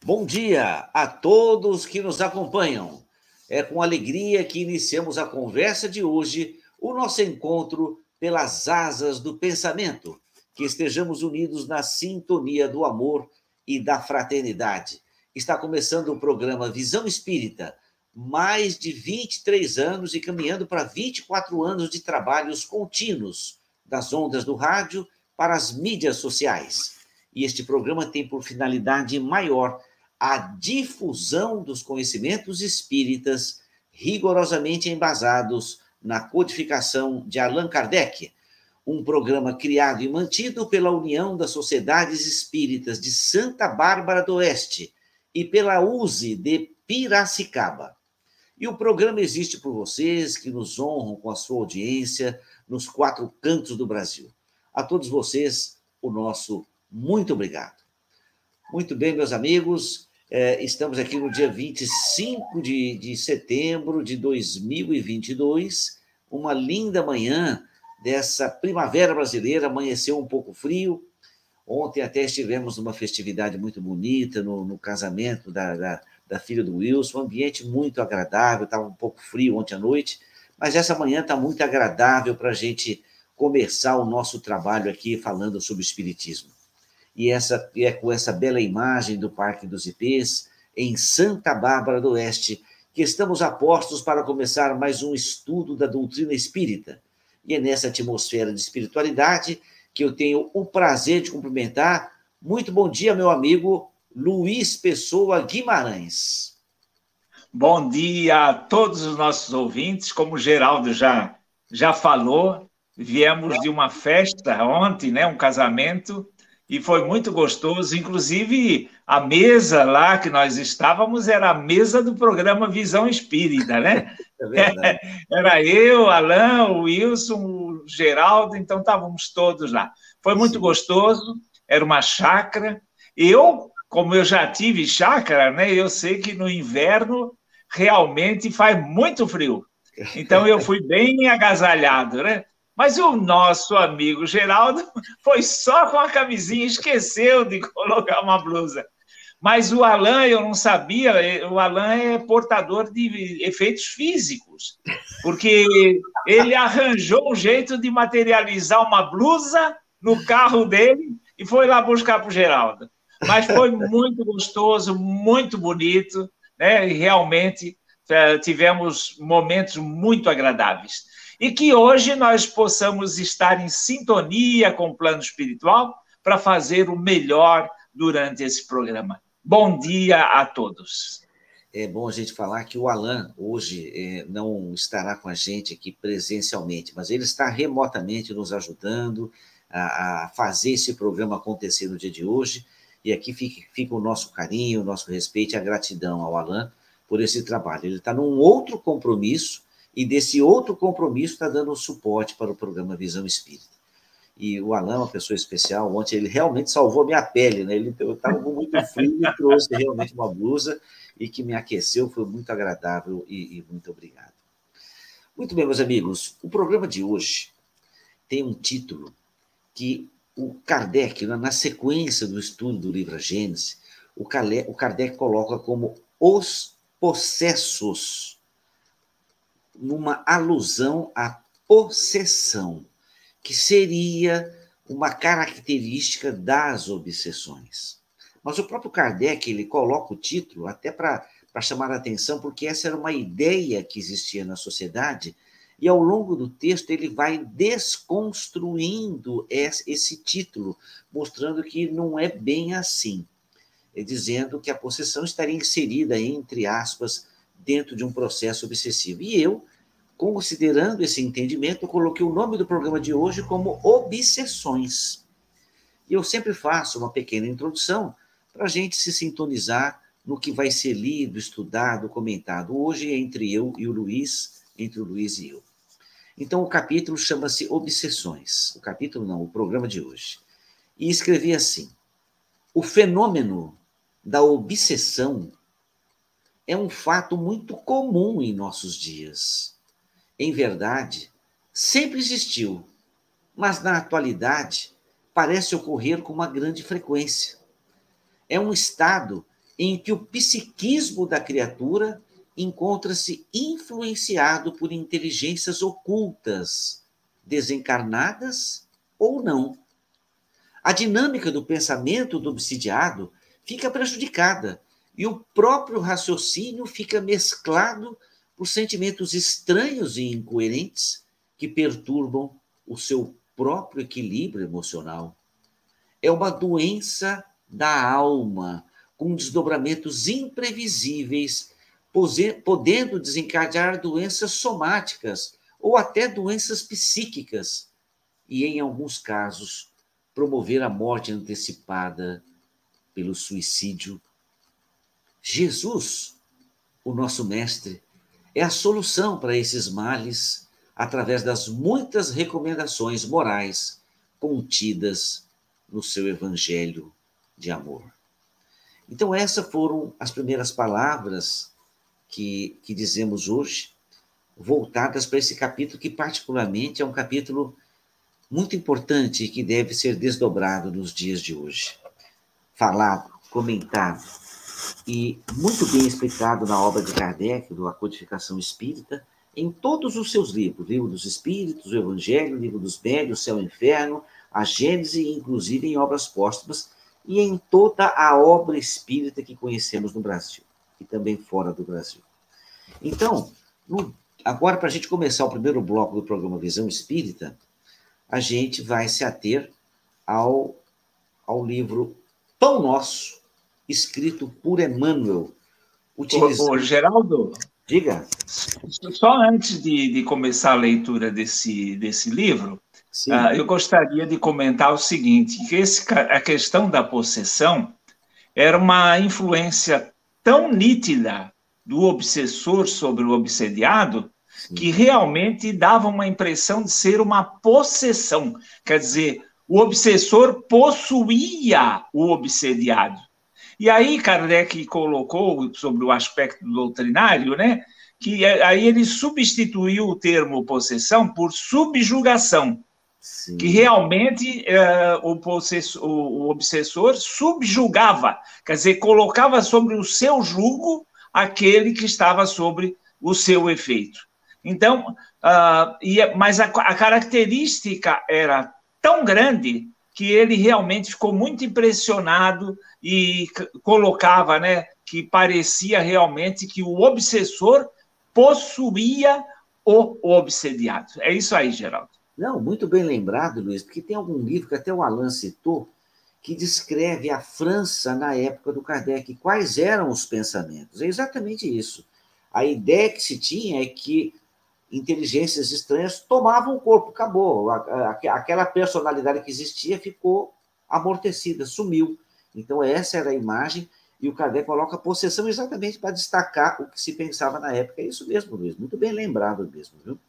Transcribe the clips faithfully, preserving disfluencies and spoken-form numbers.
Bom dia a todos que nos acompanham. É com alegria que iniciamos a conversa de hoje, o nosso encontro pelas asas do pensamento, que estejamos unidos na sintonia do amor e da fraternidade. Está começando o programa Visão Espírita, mais de vinte e três anos e caminhando para vinte e quatro anos de trabalhos contínuos, das ondas do rádio para as mídias sociais. E este programa tem por finalidade maior a difusão dos conhecimentos espíritas rigorosamente embasados na codificação de Allan Kardec, um programa criado e mantido pela União das Sociedades Espíritas de Santa Bárbara do Oeste e pela U S E de Piracicaba. E o programa existe por vocês que nos honram com a sua audiência nos quatro cantos do Brasil. A todos vocês, o nosso muito obrigado. Muito bem, meus amigos, é, estamos aqui no dia vinte e cinco de, de setembro de dois mil e vinte e dois, uma linda manhã dessa primavera brasileira, amanheceu um pouco frio. Ontem até estivemos numa festividade muito bonita, no, no casamento da, da, da filha do Wilson, um ambiente muito agradável, estava um pouco frio ontem à noite, mas essa manhã está muito agradável para a gente começar o nosso trabalho aqui falando sobre o Espiritismo. E essa, é com essa bela imagem do Parque dos Ipês, em Santa Bárbara do Oeste, que estamos a postos para começar mais um estudo da doutrina espírita. E é nessa atmosfera de espiritualidade que eu tenho o prazer de cumprimentar. Muito bom dia, meu amigo Luiz Pessoa Guimarães. Bom dia a todos os nossos ouvintes. Como o Geraldo já, já falou, viemos de uma festa ontem, né, um casamento, e foi muito gostoso. Inclusive, a mesa lá que nós estávamos era a mesa do programa Visão Espírita, né? É verdade. Era eu, Alain, o Wilson, o Geraldo, então estávamos todos lá. Foi muito Sim. gostoso, era uma chácara. Eu, como eu já tive chácara, né, eu sei que no inverno realmente faz muito frio. Então eu fui bem agasalhado, né? Mas o nosso amigo Geraldo foi só com a camisinha, esqueceu de colocar uma blusa. Mas o Alain, eu não sabia, o Alain é portador de efeitos físicos, porque ele arranjou um jeito de materializar uma blusa no carro dele e foi lá buscar para o Geraldo. Mas foi muito gostoso, muito bonito, né? E realmente tivemos momentos muito agradáveis. E que hoje nós possamos estar em sintonia com o plano espiritual para fazer o melhor durante esse programa. Bom dia a todos. É bom a gente falar que o Alain hoje é, não estará com a gente aqui presencialmente, mas ele está remotamente nos ajudando a, a fazer esse programa acontecer no dia de hoje. E aqui fica, fica o nosso carinho, o nosso respeito e a gratidão ao Alain por esse trabalho. Ele está num outro compromisso, e desse outro compromisso está dando suporte para o programa Visão Espírita. E o Alain é uma pessoa especial. Ontem ele realmente salvou a minha pele, né? Ele estava com muito frio e trouxe realmente uma blusa e que me aqueceu, foi muito agradável e, e muito obrigado. Muito bem, meus amigos, o programa de hoje tem um título que o Kardec, na sequência do estudo do livro A Gênese, o Kardec coloca como os possessos, numa alusão à possessão, que seria uma característica das obsessões. Mas o próprio Kardec ele coloca o título até para chamar a atenção, porque essa era uma ideia que existia na sociedade, e ao longo do texto ele vai desconstruindo esse título, mostrando que não é bem assim, dizendo que a possessão estaria inserida, entre aspas, dentro de um processo obsessivo. E eu, considerando esse entendimento, eu coloquei o nome do programa de hoje como Obsessões. E eu sempre faço uma pequena introdução para a gente se sintonizar no que vai ser lido, estudado, comentado. Hoje é entre eu e o Luiz, entre o Luiz e eu. Então, o capítulo chama-se Obsessões. O capítulo não, o programa de hoje. E escrevi assim: o fenômeno da obsessão é um fato muito comum em nossos dias. Em verdade, sempre existiu, mas na atualidade parece ocorrer com uma grande frequência. É um estado em que o psiquismo da criatura encontra-se influenciado por inteligências ocultas, desencarnadas ou não. A dinâmica do pensamento do obsidiado fica prejudicada e o próprio raciocínio fica mesclado por sentimentos estranhos e incoerentes que perturbam o seu próprio equilíbrio emocional. É uma doença da alma, com desdobramentos imprevisíveis, podendo desencadear doenças somáticas ou até doenças psíquicas e, em alguns casos, promover a morte antecipada pelo suicídio. Jesus, o nosso mestre, é a solução para esses males através das muitas recomendações morais contidas no seu evangelho de amor. Então, essas foram as primeiras palavras que, que dizemos hoje, voltadas para esse capítulo, que particularmente é um capítulo muito importante e que deve ser desdobrado nos dias de hoje. Falado, comentado e muito bem explicado na obra de Kardec, do A Codificação Espírita, em todos os seus livros, Livro dos Espíritos, o Evangelho, Livro dos Médiuns, Céu e Inferno, a Gênese, inclusive em obras póstumas, e em toda a obra espírita que conhecemos no Brasil, e também fora do Brasil. Então, no, agora, para a gente começar o primeiro bloco do programa Visão Espírita, a gente vai se ater ao, ao livro Pão Nosso, escrito por Emmanuel. Utilizando... Ô, ô, Geraldo, diga. Só antes de, de começar a leitura desse, desse livro, uh, eu gostaria de comentar o seguinte, que esse, a questão da possessão era uma influência tão nítida do obsessor sobre o obsediado, sim, que realmente dava uma impressão de ser uma possessão. Quer dizer, o obsessor possuía o obsediado. E aí Kardec colocou sobre o aspecto doutrinário, né, que aí ele substituiu o termo possessão por subjugação, sim, que realmente uh, o, possessor, o obsessor subjugava, quer dizer, colocava sobre o seu jugo aquele que estava sobre o seu efeito. Então, uh, e, mas a, a característica era tão grande que ele realmente ficou muito impressionado e colocava, né, que parecia realmente que o obsessor possuía o obsediado. É isso aí, Geraldo. Não, muito bem lembrado, Luiz, porque tem algum livro que até o Alain citou, que descreve a França na época do Kardec. Quais eram os pensamentos? É exatamente isso. A ideia que se tinha é que inteligências estranhas tomavam o corpo, acabou. Aquela personalidade que existia ficou amortecida, sumiu. Então, essa era a imagem, e o Kardec coloca a possessão exatamente para destacar o que se pensava na época. É isso mesmo, Luiz, muito bem lembrado mesmo, viu?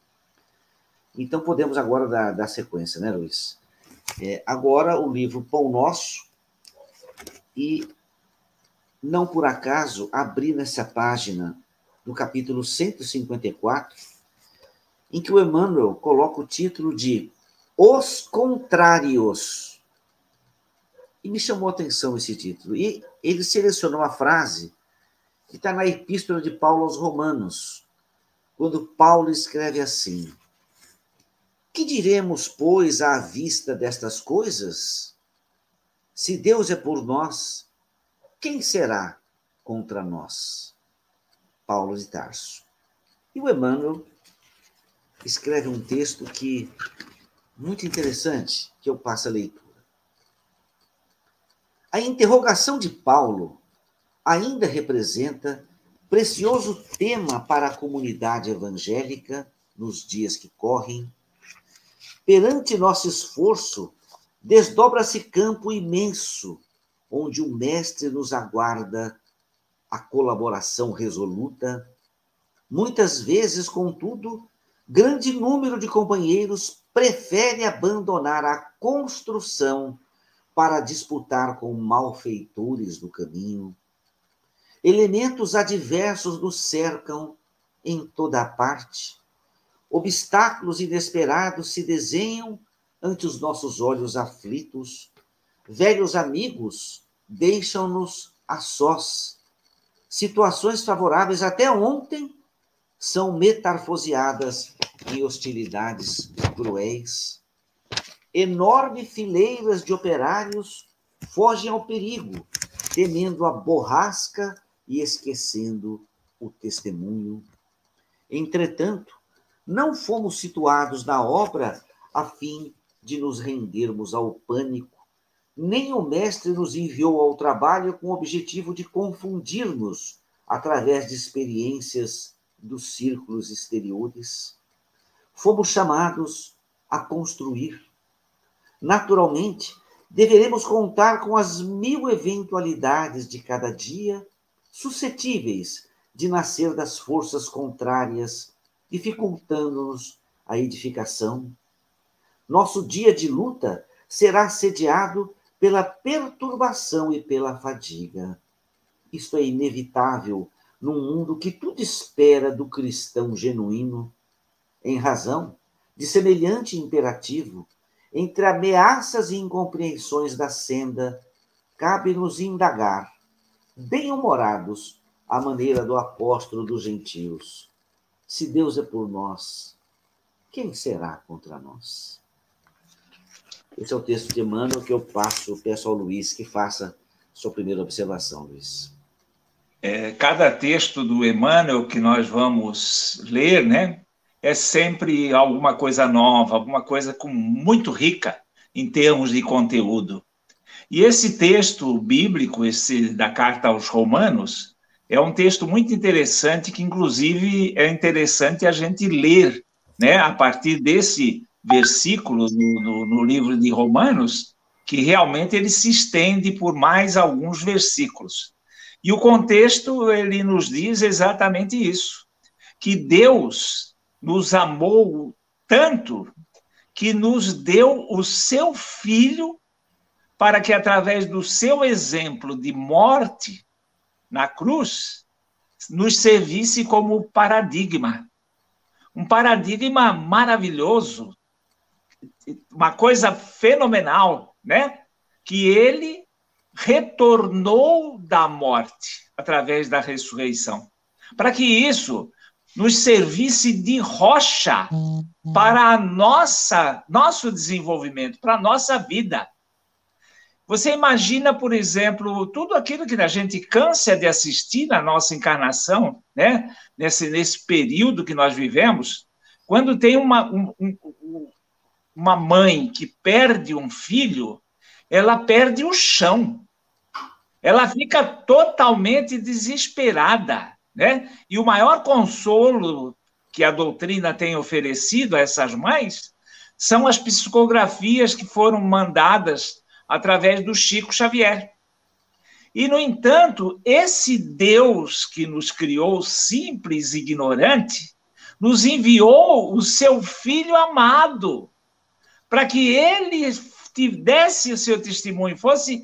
Então, podemos agora dar, dar sequência, né, Luiz? É, agora, o livro Pão Nosso, e não por acaso abri nessa página, no capítulo cento e cinquenta e quatro, em que o Emmanuel coloca o título de Os Contrários. E me chamou a atenção esse título. E ele selecionou a frase que está na Epístola de Paulo aos Romanos, quando Paulo escreve assim: que diremos, pois, à vista destas coisas? Se Deus é por nós, quem será contra nós? Paulo de Tarso. E o Emmanuel escreve um texto que muito interessante, que eu passo a leitura. A interrogação de Paulo ainda representa precioso tema para a comunidade evangélica nos dias que correm. Perante nosso esforço, desdobra-se campo imenso, onde o Mestre nos aguarda a colaboração resoluta. Muitas vezes, contudo, grande número de companheiros prefere abandonar a construção para disputar com malfeitores do caminho. Elementos adversos nos cercam em toda a parte. Obstáculos inesperados se desenham ante os nossos olhos aflitos. Velhos amigos deixam-nos a sós Situações favoráveis até ontem são metamorfoseadas em hostilidades cruéis. Enormes fileiras de operários fogem ao perigo, temendo a borrasca e esquecendo o testemunho. Entretanto, não fomos situados na obra a fim de nos rendermos ao pânico, nem o mestre nos enviou ao trabalho com o objetivo de confundir-nos através de experiências dos círculos exteriores. Fomos chamados a construir. Naturalmente, deveremos contar com as mil eventualidades de cada dia, suscetíveis de nascer das forças contrárias, dificultando-nos a edificação. Nosso dia de luta será sediado pela perturbação e pela fadiga. Isto é inevitável num mundo que tudo espera do cristão genuíno. Em razão de semelhante imperativo, entre ameaças e incompreensões da senda, cabe-nos indagar, bem-humorados, à maneira do apóstolo dos gentios: se Deus é por nós, quem será contra nós? Esse é o texto de Emmanuel que eu passo, peço ao Luiz que faça sua primeira observação, Luiz. É, cada texto do Emmanuel que nós vamos ler, né, é sempre alguma coisa nova, alguma coisa com, muito rica em termos de conteúdo. E esse texto bíblico, esse da Carta aos Romanos, é um texto muito interessante, que inclusive é interessante a gente ler, né, a partir desse versículo no, no, no livro de Romanos, que realmente ele se estende por mais alguns versículos. E o contexto, ele nos diz exatamente isso, que Deus nos amou tanto que nos deu o seu Filho para que, através do seu exemplo de morte na cruz, nos servisse como paradigma. Um paradigma maravilhoso, uma coisa fenomenal, né? Que ele retornou da morte através da ressurreição, para que isso nos servisse de rocha para a nossa, nosso desenvolvimento, para a nossa vida. Você imagina, por exemplo, tudo aquilo que a gente cansa de assistir na nossa encarnação, né? Nesse, nesse período que nós vivemos, quando tem uma, um, um, uma mãe que perde um filho, ela perde o chão. Ela fica totalmente desesperada, né? E o maior consolo que a doutrina tem oferecido a essas mães são as psicografias que foram mandadas através do Chico Xavier. E, no entanto, esse Deus que nos criou simples e ignorante, nos enviou o seu Filho amado, para que ele desse o seu testemunho, fosse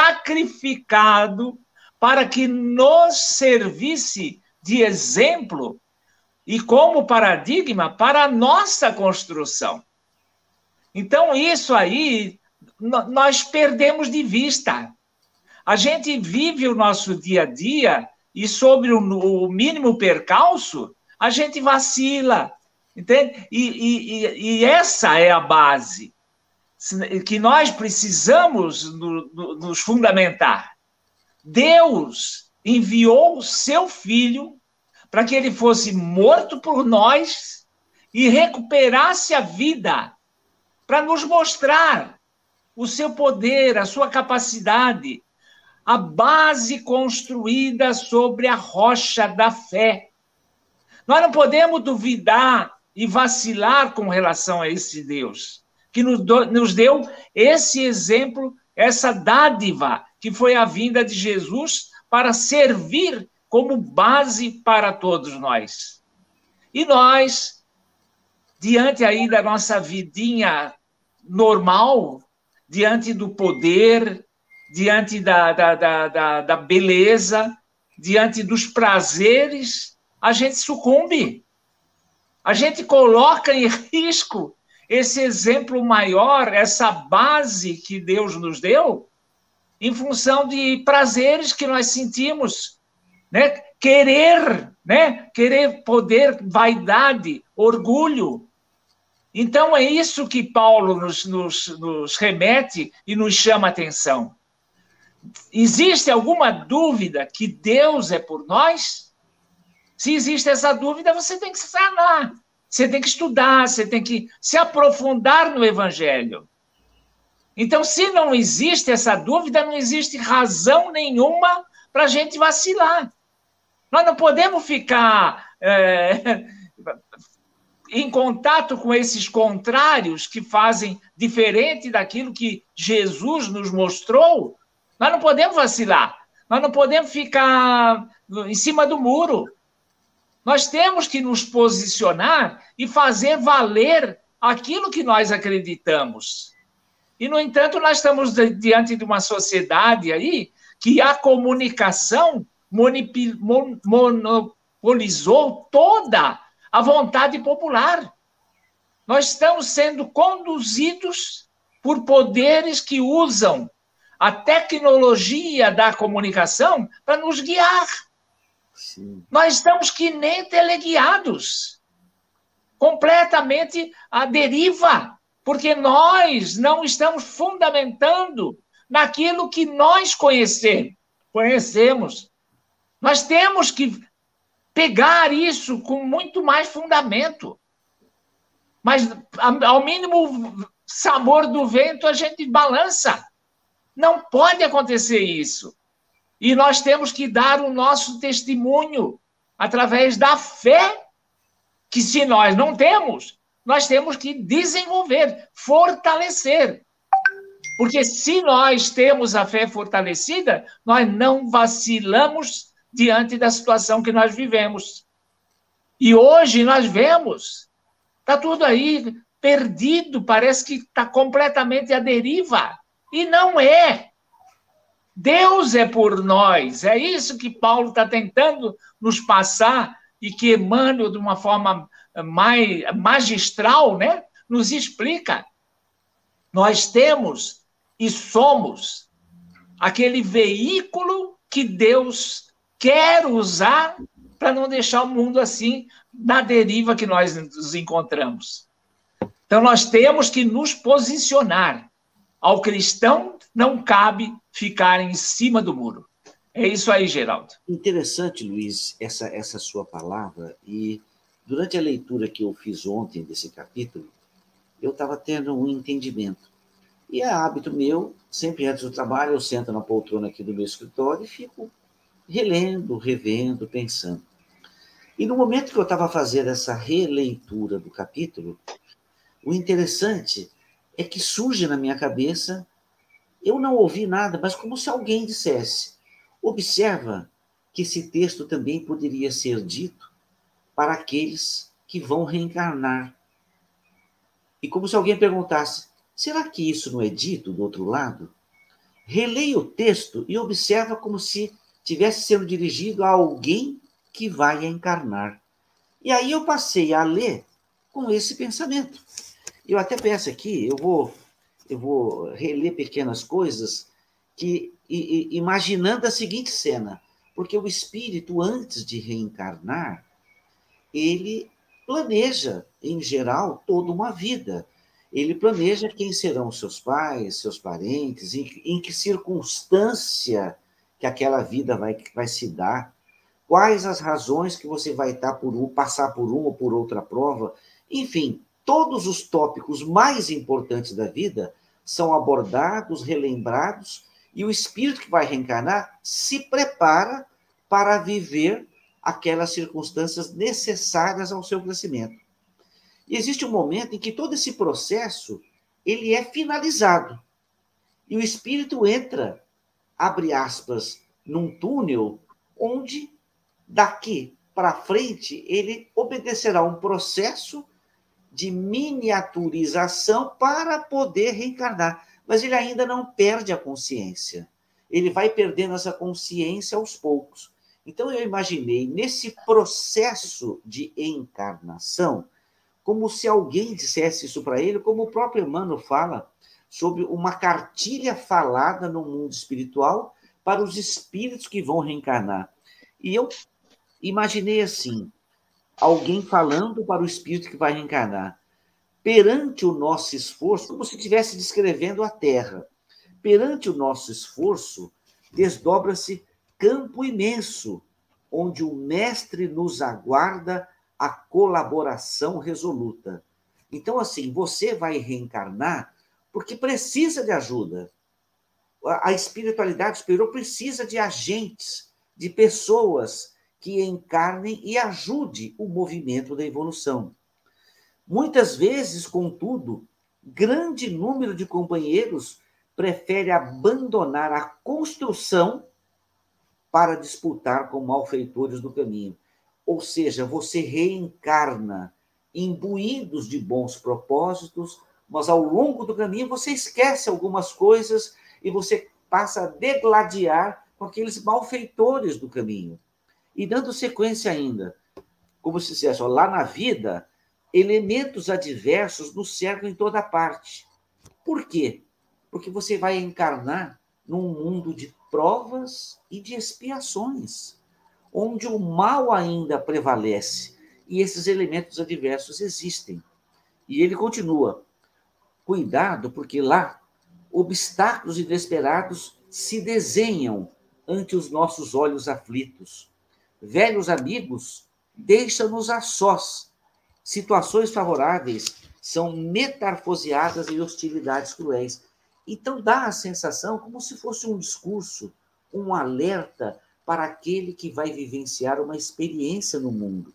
sacrificado para que nos servisse de exemplo e como paradigma para a nossa construção. Então, isso aí nós perdemos de vista. A gente vive o nosso dia a dia e, sobre o mínimo percalço, a gente vacila, entende? E, e, e essa é a base que nós precisamos nos fundamentar. Deus enviou o seu Filho para que ele fosse morto por nós e recuperasse a vida, para nos mostrar o seu poder, a sua capacidade, a base construída sobre a rocha da fé. Nós não podemos duvidar e vacilar com relação a esse Deus, que nos deu esse exemplo, essa dádiva, que foi a vinda de Jesus para servir como base para todos nós. E nós, diante aí da nossa vidinha normal, diante do poder, diante da, da, da, da, da beleza, diante dos prazeres, a gente sucumbe. A gente coloca em risco esse exemplo maior, essa base que Deus nos deu, em função de prazeres que nós sentimos, né? Querer, né? Querer poder, vaidade, orgulho. Então, é isso que Paulo nos, nos, nos remete e nos chama a atenção. Existe alguma dúvida que Deus é por nós? Se existe essa dúvida, você tem que sanar, você tem que estudar, você tem que se aprofundar no Evangelho. Então, se não existe essa dúvida, não existe razão nenhuma para a gente vacilar. Nós não podemos ficar é, em contato com esses contrários que fazem diferente daquilo que Jesus nos mostrou. Nós não podemos vacilar. Nós não podemos ficar em cima do muro. Nós temos que nos posicionar e fazer valer aquilo que nós acreditamos. E, no entanto, nós estamos diante de uma sociedade aí que a comunicação monopolizou toda a vontade popular. Nós estamos sendo conduzidos por poderes que usam a tecnologia da comunicação para nos guiar. Sim. Nós estamos que nem teleguiados, completamente à deriva, porque nós não estamos fundamentando naquilo que nós conhecemos. conhecemos. Nós temos que pegar isso com muito mais fundamento. Mas, ao mínimo sabor do vento, a gente balança. Não pode acontecer isso. E nós temos que dar o nosso testemunho através da fé, que se nós não temos, nós temos que desenvolver, fortalecer. Porque se nós temos a fé fortalecida, nós não vacilamos diante da situação que nós vivemos. E hoje nós vemos, está tudo aí perdido, parece que está completamente à deriva. E não é. Deus é por nós. É isso que Paulo está tentando nos passar e que Emmanuel, de uma forma mais magistral, né, nos explica. Nós temos e somos aquele veículo que Deus quer usar para não deixar o mundo assim, na deriva que nós nos encontramos. Então, nós temos que nos posicionar. Ao cristão não cabe ficar em cima do muro. É isso aí, Geraldo. Interessante, Luiz, essa, essa sua palavra. E durante a leitura que eu fiz ontem desse capítulo, eu estava tendo um entendimento. E é hábito meu, sempre antes do trabalho, eu sento na poltrona aqui do meu escritório e fico relendo, revendo, pensando. E no momento que eu estava fazendo essa releitura do capítulo, o interessante é que surge na minha cabeça, eu não ouvi nada, mas como se alguém dissesse, observa que esse texto também poderia ser dito para aqueles que vão reencarnar. E como se alguém perguntasse, será que isso não é dito do outro lado? Releia o texto e observa como se tivesse sendo dirigido a alguém que vai encarnar. E aí eu passei a ler com esse pensamento. Eu até peço aqui, eu vou, eu vou reler pequenas coisas que, e, e, imaginando a seguinte cena, porque o espírito, antes de reencarnar, ele planeja, em geral, toda uma vida. Ele planeja quem serão seus pais, seus parentes, em, em que circunstância que aquela vida vai, vai se dar, quais as razões que você vai estar por um, passar por uma ou por outra prova, enfim, todos os tópicos mais importantes da vida são abordados, relembrados, e o espírito que vai reencarnar se prepara para viver aquelas circunstâncias necessárias ao seu crescimento. E existe um momento em que todo esse processo ele é finalizado. E o espírito entra, abre aspas, num túnel onde, daqui para frente, ele obedecerá um processo de miniaturização para poder reencarnar. Mas ele ainda não perde a consciência. Ele vai perdendo essa consciência aos poucos. Então, eu imaginei, nesse processo de encarnação, como se alguém dissesse isso para ele, como o próprio Emmanuel fala, sobre uma cartilha falada no mundo espiritual para os espíritos que vão reencarnar. E eu imaginei assim, alguém falando para o espírito que vai reencarnar. Perante o nosso esforço, como se estivesse descrevendo a Terra, perante o nosso esforço, desdobra-se campo imenso, onde o mestre nos aguarda a colaboração resoluta. Então, assim, você vai reencarnar porque precisa de ajuda. A espiritualidade superior precisa de agentes, de pessoas que encarnem e ajudem o movimento da evolução. Muitas vezes, contudo, grande número de companheiros prefere abandonar a construção para disputar com malfeitores do caminho. Ou seja, você reencarna imbuídos de bons propósitos, mas ao longo do caminho você esquece algumas coisas e você passa a degladiar com aqueles malfeitores do caminho. E dando sequência ainda, como se dissesse, ó, lá na vida, elementos adversos nos cercam em toda parte. Por quê? Porque você vai encarnar num mundo de provas e de expiações, onde o mal ainda prevalece e esses elementos adversos existem. E ele continua, cuidado, porque lá obstáculos inesperados se desenham ante os nossos olhos aflitos. Velhos amigos deixam-nos a sós. Situações favoráveis são metamorfoseadas em hostilidades cruéis. Então dá a sensação como se fosse um discurso, um alerta para aquele que vai vivenciar uma experiência no mundo.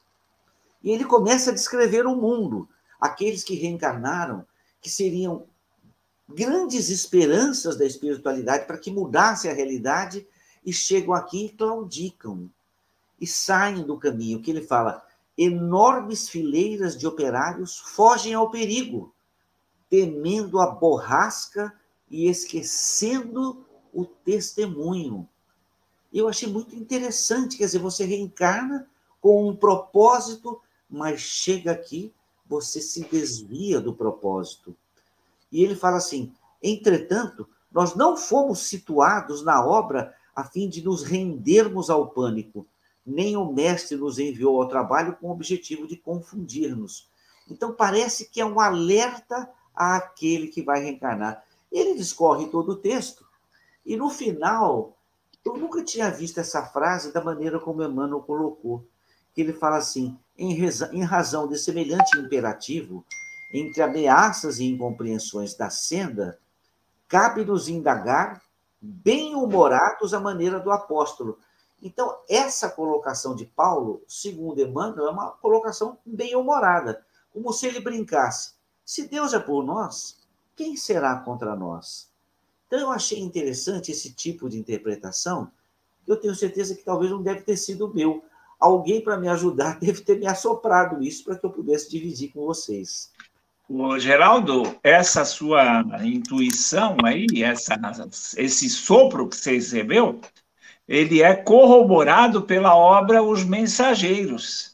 E ele começa a descrever o mundo, aqueles que reencarnaram, que seriam grandes esperanças da espiritualidade para que mudasse a realidade, e chegam aqui e claudicam, e saem do caminho, que ele fala, enormes fileiras de operários fogem ao perigo, temendo a borrasca e esquecendo o testemunho. Eu achei muito interessante, quer dizer, você reencarna com um propósito, mas chega aqui, você se desvia do propósito. E ele fala assim, entretanto, nós não fomos situados na obra a fim de nos rendermos ao pânico, nem o mestre nos enviou ao trabalho com o objetivo de confundir-nos. Então, parece que é um alerta àquele que vai reencarnar. Ele discorre todo o texto, e no final, eu nunca tinha visto essa frase da maneira como Emmanuel colocou, que ele fala assim, em, reza, em razão de semelhante imperativo, entre ameaças e incompreensões da senda, cabe-nos indagar, bem-humorados à maneira do apóstolo. Então, essa colocação de Paulo, segundo Emmanuel, é uma colocação bem-humorada, como se ele brincasse. Se Deus é por nós, quem será contra nós? Então, eu achei interessante esse tipo de interpretação, que eu tenho certeza que talvez não deve ter sido meu. Alguém, para me ajudar, deve ter me assoprado isso para que eu pudesse dividir com vocês. Ô, Geraldo, essa sua intuição aí, essa, esse sopro que você recebeu, ele é corroborado pela obra Os Mensageiros.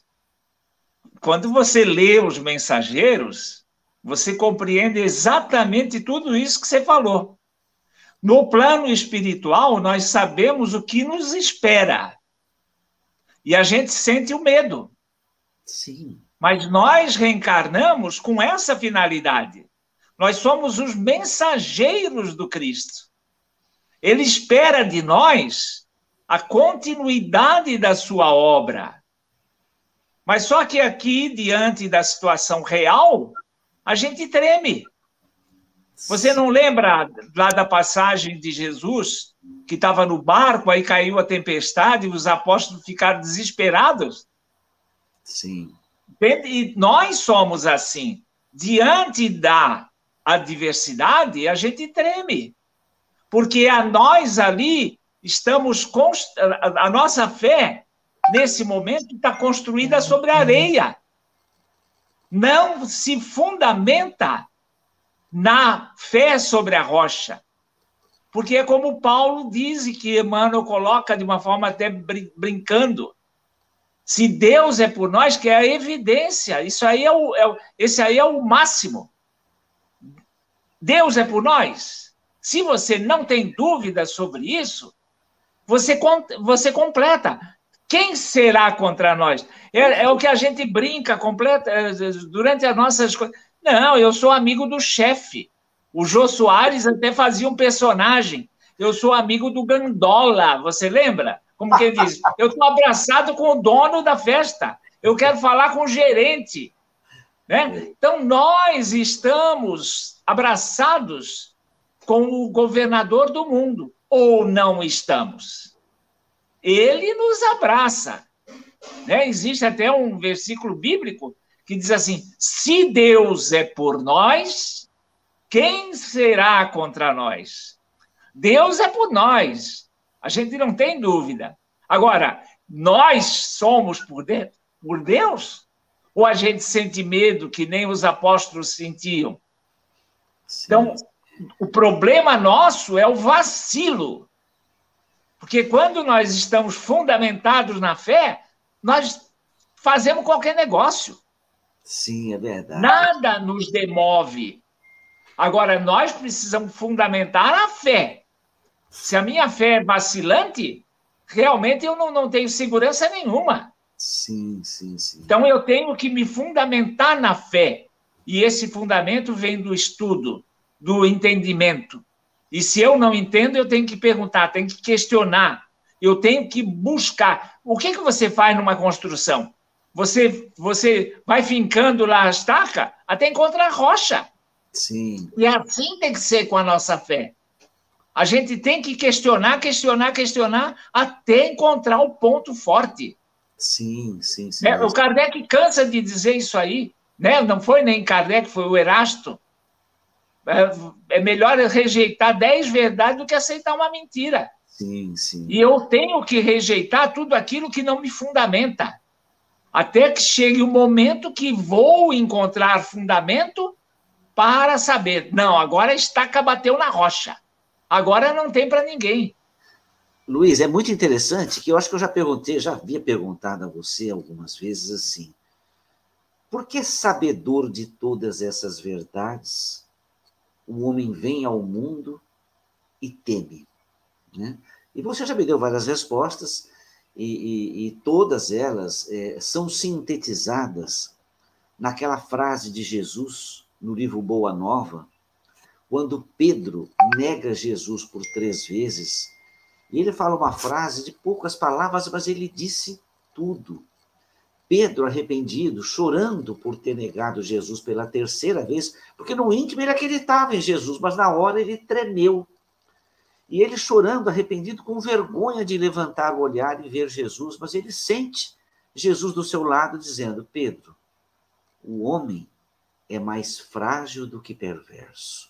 Quando você lê Os Mensageiros, você compreende exatamente tudo isso que você falou. No plano espiritual, nós sabemos o que nos espera. E a gente sente o medo. Sim. Mas nós reencarnamos com essa finalidade. Nós somos os mensageiros do Cristo. Ele espera de nós a continuidade da sua obra. Mas só que aqui, diante da situação real, a gente treme. Você não lembra lá da passagem de Jesus, que estava no barco, aí caiu a tempestade e os apóstolos ficaram desesperados? Sim. E nós somos assim. Diante da adversidade, a gente treme. Porque a nós ali estamos... Const... A nossa fé, nesse momento, está construída sobre a areia. Não se fundamenta na fé sobre a rocha. Porque é como Paulo diz, e que Emmanuel coloca de uma forma até brin- brincando. Se Deus é por nós, que é a evidência. Isso aí é o, é o, esse aí é o máximo. Deus é por nós. Se você não tem dúvida sobre isso, você, você completa. Quem será contra nós? É, é o que a gente brinca completa, durante as nossas coisas. Não, eu sou amigo do chefe. O Jô Soares até fazia um personagem. Eu sou amigo do Gandola, você lembra? Como que ele diz? Eu estou abraçado com o dono da festa. Eu quero falar com o gerente. Né? Então, nós estamos abraçados com o governador do mundo, ou não estamos? Ele nos abraça. Né? Existe até um versículo bíblico que diz assim, se Deus é por nós, quem será contra nós? Deus é por nós, a gente não tem dúvida. Agora, nós somos por Deus? Ou a gente sente medo que nem os apóstolos sentiam? Sim. Então, o problema nosso é o vacilo. Porque quando nós estamos fundamentados na fé, nós fazemos qualquer negócio. Sim, é verdade. Nada nos demove. Agora, nós precisamos fundamentar a fé. Se a minha fé é vacilante, realmente eu não, não tenho segurança nenhuma. Sim, sim, sim. Então, eu tenho que me fundamentar na fé. E esse fundamento vem do estudo, do entendimento. E se eu não entendo, eu tenho que perguntar, tenho que questionar, eu tenho que buscar. O que, que você faz numa construção? Você, você vai fincando lá a estaca até encontrar rocha. Sim. E assim tem que ser com a nossa fé. A gente tem que questionar, questionar, questionar, até encontrar o ponto forte. Sim, sim, sim. Né? O Kardec cansa de dizer isso aí. Né? Não foi nem Kardec, foi o Erasto. É melhor rejeitar dez verdades do que aceitar uma mentira. Sim, sim. E eu tenho que rejeitar tudo aquilo que não me fundamenta. Até que chegue o momento que vou encontrar fundamento para saber. Não, agora a estaca bateu na rocha. Agora não tem para ninguém. Luiz, é muito interessante que eu acho que eu já perguntei, já havia perguntado a você algumas vezes assim, por que sabedor de todas essas verdades, o homem vem ao mundo e teme? Né? E você já me deu várias respostas, e, e, e todas elas é, são sintetizadas naquela frase de Jesus, no livro Boa Nova, quando Pedro nega Jesus por três vezes, e ele fala uma frase de poucas palavras, mas ele disse tudo. Pedro, arrependido, chorando por ter negado Jesus pela terceira vez, porque no íntimo ele acreditava em Jesus, mas na hora ele tremeu. E ele chorando, arrependido, com vergonha de levantar o olhar e ver Jesus, mas ele sente Jesus do seu lado dizendo, Pedro, o homem é mais frágil do que perverso.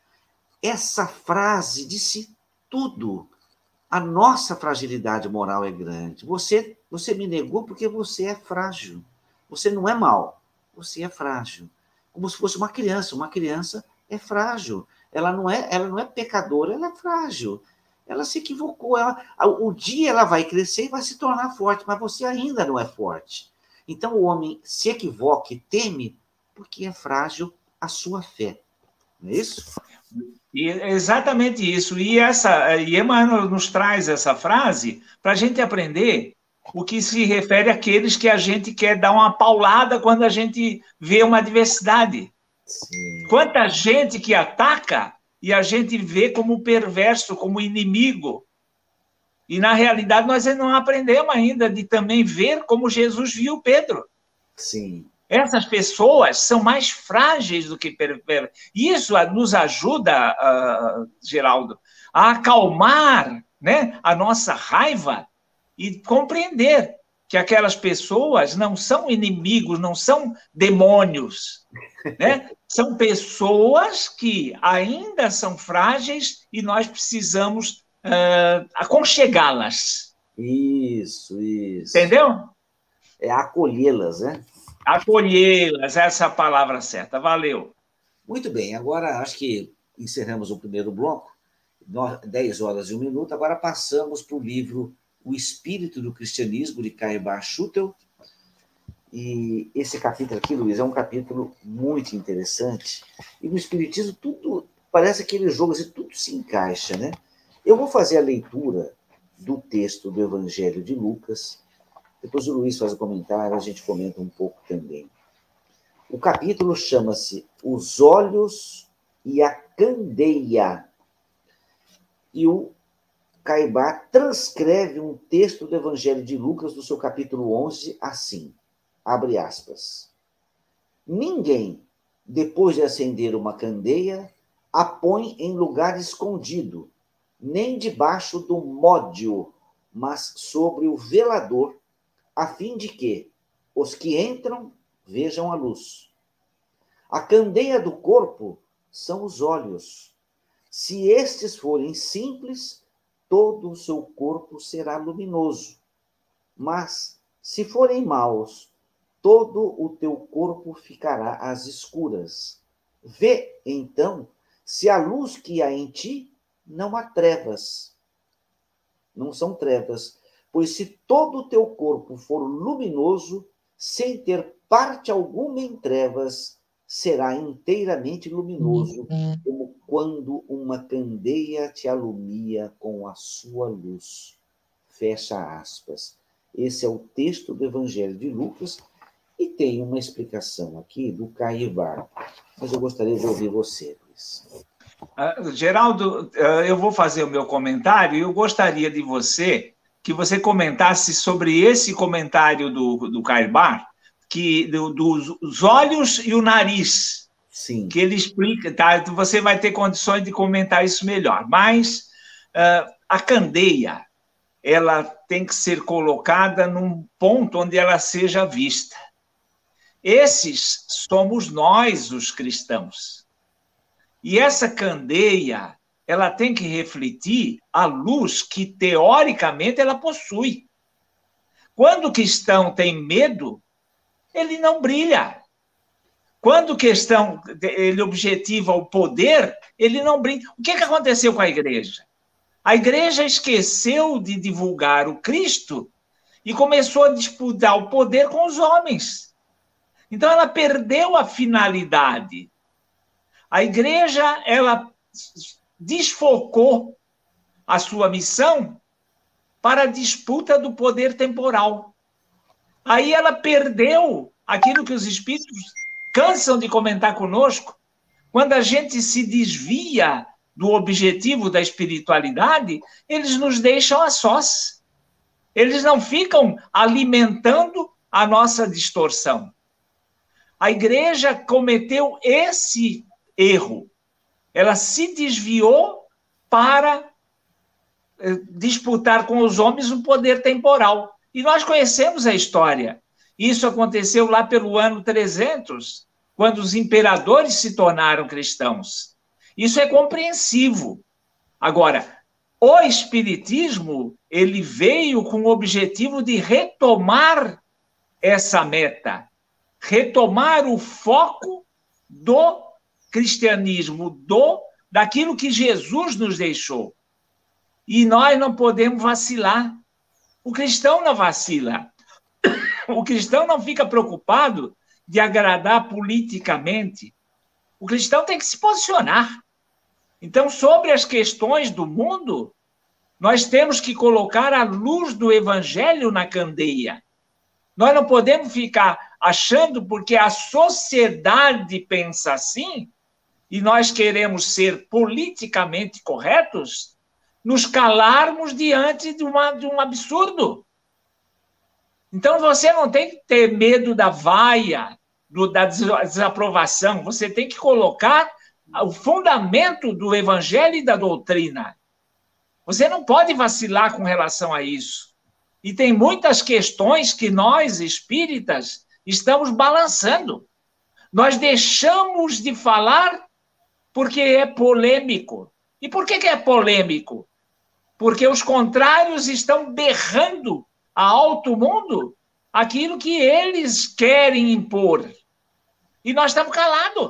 Essa frase disse tudo. A nossa fragilidade moral é grande. Você, você me negou porque você é frágil. Você não é mau, você é frágil. Como se fosse uma criança. Uma criança é frágil. Ela não é, ela não é pecadora, ela é frágil. Ela se equivocou. Ela, o dia ela vai crescer e vai se tornar forte, mas você ainda não é forte. Então o homem se equivoca e teme porque é frágil a sua fé. Não é isso? E é exatamente isso. E, essa, e Emmanuel nos traz essa frase para a gente aprender o que se refere àqueles que a gente quer dar uma paulada quando a gente vê uma adversidade. Sim. Quanta gente que ataca e a gente vê como perverso, como inimigo. E, na realidade, nós não aprendemos ainda de também ver como Jesus viu Pedro. Sim. Essas pessoas são mais frágeis do que perversos. Isso nos ajuda, uh, Geraldo, a acalmar, né, a nossa raiva e compreender que aquelas pessoas não são inimigos, não são demônios, né? São pessoas que ainda são frágeis e nós precisamos uh, aconchegá-las. Isso, isso. Entendeu? É acolhê-las, né? Acolhê-las, essa é a palavra certa. Valeu. Muito bem, agora acho que encerramos o primeiro bloco, dez horas e um minuto, agora passamos para o livro O Espírito do Cristianismo, de Caio Schutel. E esse capítulo aqui, Luiz, é um capítulo muito interessante. E no Espiritismo, tudo, parece aquele jogo, assim, tudo se encaixa, né? Eu vou fazer a leitura do texto do Evangelho de Lucas, Depois o Luiz faz o comentário, a gente comenta um pouco também. O capítulo chama-se Os Olhos e a Candeia. E o Caibá transcreve um texto do Evangelho de Lucas, do seu capítulo onze, assim, abre aspas. Ninguém, depois de acender uma candeia, a põe em lugar escondido, nem debaixo do módio, mas sobre o velador, a fim de que os que entram vejam a luz. A candeia do corpo são os olhos. Se estes forem simples, todo o seu corpo será luminoso. Mas, se forem maus, todo o teu corpo ficará às escuras. Vê, então, se a luz que há em ti não há trevas. Não são trevas, pois se todo o teu corpo for luminoso, sem ter parte alguma em trevas, será inteiramente luminoso, como quando uma candeia te alumia com a sua luz. Fecha aspas. Esse é o texto do Evangelho de Lucas e tem uma explicação aqui do Caibá. Mas eu gostaria de ouvir você, Luiz. Uh, Geraldo, uh, eu vou fazer o meu comentário e eu gostaria de você que você comentasse sobre esse comentário do, do Caibá, que do, dos olhos e o nariz. Sim. Que ele explica, tá? Você vai ter condições de comentar isso melhor. Mas uh, a candeia, ela tem que ser colocada num ponto onde ela seja vista. Esses somos nós, os cristãos. E essa candeia, ela tem que refletir a luz que, teoricamente, ela possui. Quando o cristão tem medo, ele não brilha. Quando o cristão ele objetiva o poder, ele não brilha. O que, que aconteceu com a igreja? A igreja esqueceu de divulgar o Cristo e começou a disputar o poder com os homens. Então, ela perdeu a finalidade. A igreja, ela desfocou a sua missão para a disputa do poder temporal. Aí ela perdeu aquilo que os espíritos cansam de comentar conosco. Quando a gente se desvia do objetivo da espiritualidade, eles nos deixam a sós. Eles não ficam alimentando a nossa distorção. A igreja cometeu esse erro. Ela se desviou para disputar com os homens o poder temporal. E nós conhecemos a história. Isso aconteceu lá pelo ano trezentos, quando os imperadores se tornaram cristãos. Isso é compreensivo. Agora, o Espiritismo, ele veio com o objetivo de retomar essa meta, retomar o foco do cristianismo, do, daquilo que Jesus nos deixou. E nós não podemos vacilar. O cristão não vacila. O cristão não fica preocupado de agradar politicamente. O cristão tem que se posicionar. Então, sobre as questões do mundo, nós temos que colocar a luz do evangelho na candeia. Nós não podemos ficar achando porque a sociedade pensa assim e nós queremos ser politicamente corretos, nos calarmos diante de, uma, de um absurdo. Então, você não tem que ter medo da vaia, do, da desaprovação. Você tem que colocar o fundamento do evangelho e da doutrina. Você não pode vacilar com relação a isso. E tem muitas questões que nós, espíritas, estamos balançando. Nós deixamos de falar porque é polêmico. E por que, que é polêmico? Porque os contrários estão berrando a alto mundo aquilo que eles querem impor. E nós estamos calados.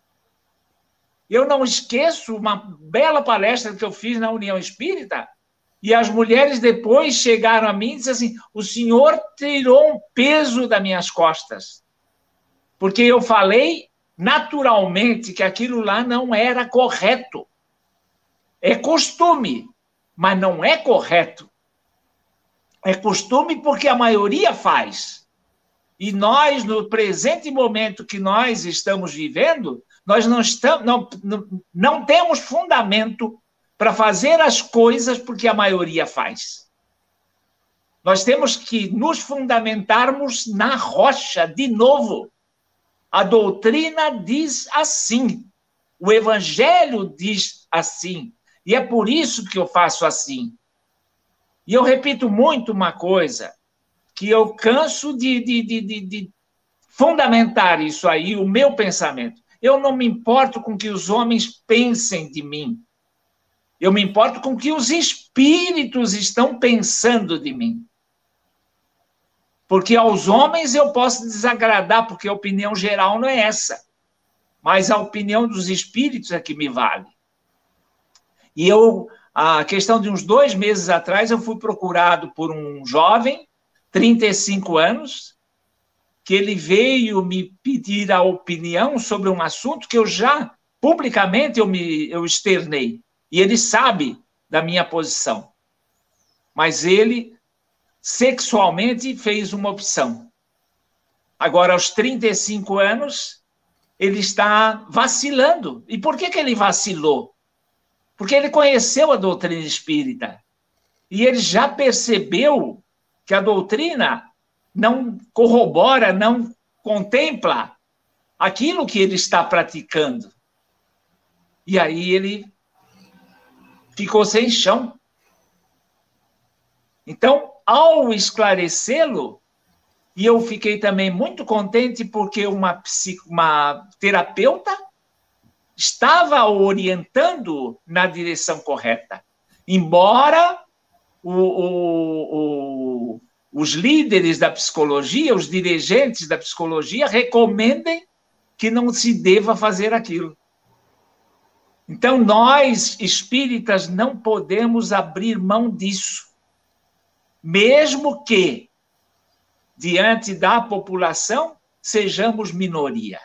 Eu não esqueço uma bela palestra que eu fiz na União Espírita, e as mulheres depois chegaram a mim e disseram assim, o senhor tirou um peso das minhas costas, porque eu falei naturalmente que aquilo lá não era correto. É costume, mas não é correto. É costume porque a maioria faz. E nós, no presente momento que nós estamos vivendo, nós não, estamos, não, não, não temos fundamento para fazer as coisas porque a maioria faz. Nós temos que nos fundamentarmos na rocha, de novo. A doutrina diz assim, o evangelho diz assim, e é por isso que eu faço assim. E eu repito muito uma coisa, que eu canso de, de, de, de, de fundamentar isso aí, o meu pensamento. Eu não me importo com o que os homens pensem de mim. Eu me importo com o que os espíritos estão pensando de mim. Porque aos homens eu posso desagradar, porque a opinião geral não é essa. Mas a opinião dos espíritos é que me vale. E eu, a questão de uns dois meses atrás, eu fui procurado por um jovem, trinta e cinco anos, que ele veio me pedir a opinião sobre um assunto que eu já, publicamente, eu, me, eu externei. E ele sabe da minha posição. Mas ele, sexualmente, fez uma opção. Agora, aos trinta e cinco anos, ele está vacilando. E por que que ele vacilou? Porque ele conheceu a doutrina espírita. E ele já percebeu que a doutrina não corrobora, não contempla aquilo que ele está praticando. E aí ele ficou sem chão. Então, ao esclarecê-lo, e eu fiquei também muito contente porque uma, uma terapeuta estava orientando na direção correta. Embora o, o, o os líderes da psicologia, os dirigentes da psicologia, recomendem que não se deva fazer aquilo. Então, nós, espíritas, não podemos abrir mão disso. Mesmo que, diante da população, sejamos minoria.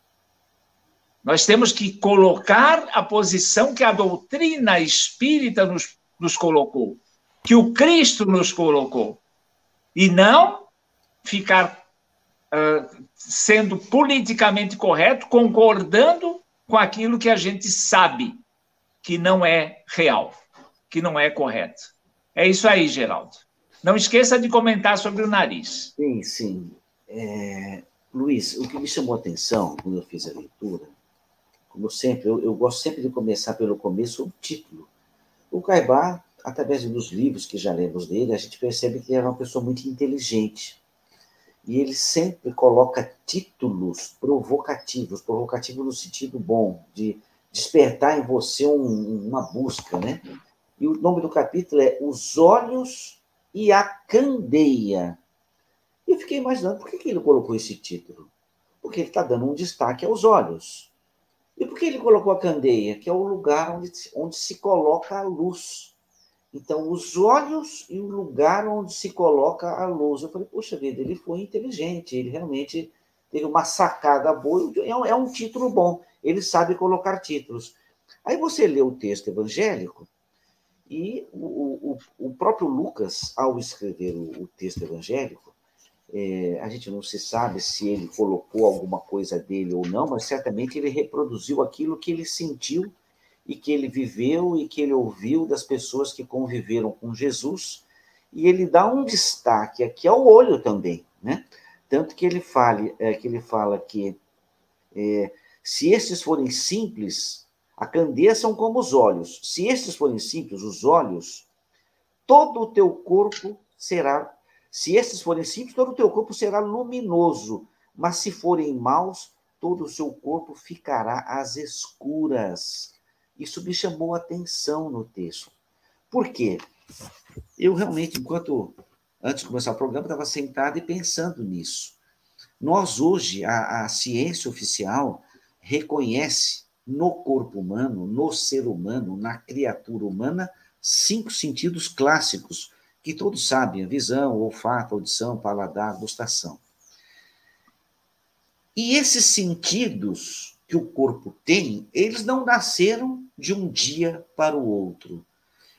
Nós temos que colocar a posição que a doutrina espírita nos, nos colocou, que o Cristo nos colocou. E não ficar uh, sendo politicamente correto, concordando com aquilo que a gente sabe que não é real, que não é correto. É isso aí, Geraldo. Não esqueça de comentar sobre o nariz. Sim, sim. É... Luiz, o que me chamou a atenção quando eu fiz a leitura, como sempre, eu, eu gosto sempre de começar pelo começo, o título. O Caibá, através dos livros que já lemos dele, a gente percebe que ele era uma pessoa muito inteligente. E ele sempre coloca títulos provocativos, provocativos no sentido bom, de despertar em você um, uma busca, né? E o nome do capítulo é Os Olhos e a Candeia. E eu fiquei imaginando, por que ele colocou esse título? Porque ele está dando um destaque aos olhos. E por que ele colocou a candeia? Que é o lugar onde, onde se coloca a luz. Então, os olhos e o lugar onde se coloca a luz. Eu falei, poxa vida, ele foi inteligente, ele realmente teve uma sacada boa. É um título bom, ele sabe colocar títulos. Aí você lê o texto evangélico e o, o, o próprio Lucas, ao escrever o, o texto evangélico, é, a gente não se sabe se ele colocou alguma coisa dele ou não, mas certamente ele reproduziu aquilo que ele sentiu e que ele viveu e que ele ouviu das pessoas que conviveram com Jesus, e ele dá um destaque aqui ao olho também, né? Tanto que ele, fale, é, que ele fala que é, se estes forem simples, a candeia são como os olhos. Se estes forem simples, os olhos, todo o teu corpo será... Se estes forem simples, todo o teu corpo será luminoso, mas se forem maus, todo o seu corpo ficará às escuras. Isso me chamou a atenção no texto. Por quê? Eu realmente, enquanto, antes de começar o programa, estava sentado e pensando nisso. Nós, hoje, a, a ciência oficial reconhece no corpo humano, no ser humano, na criatura humana, cinco sentidos clássicos, que todos sabem, a visão, olfato, audição, paladar, gustação. E esses sentidos que o corpo tem, eles não nasceram de um dia para o outro.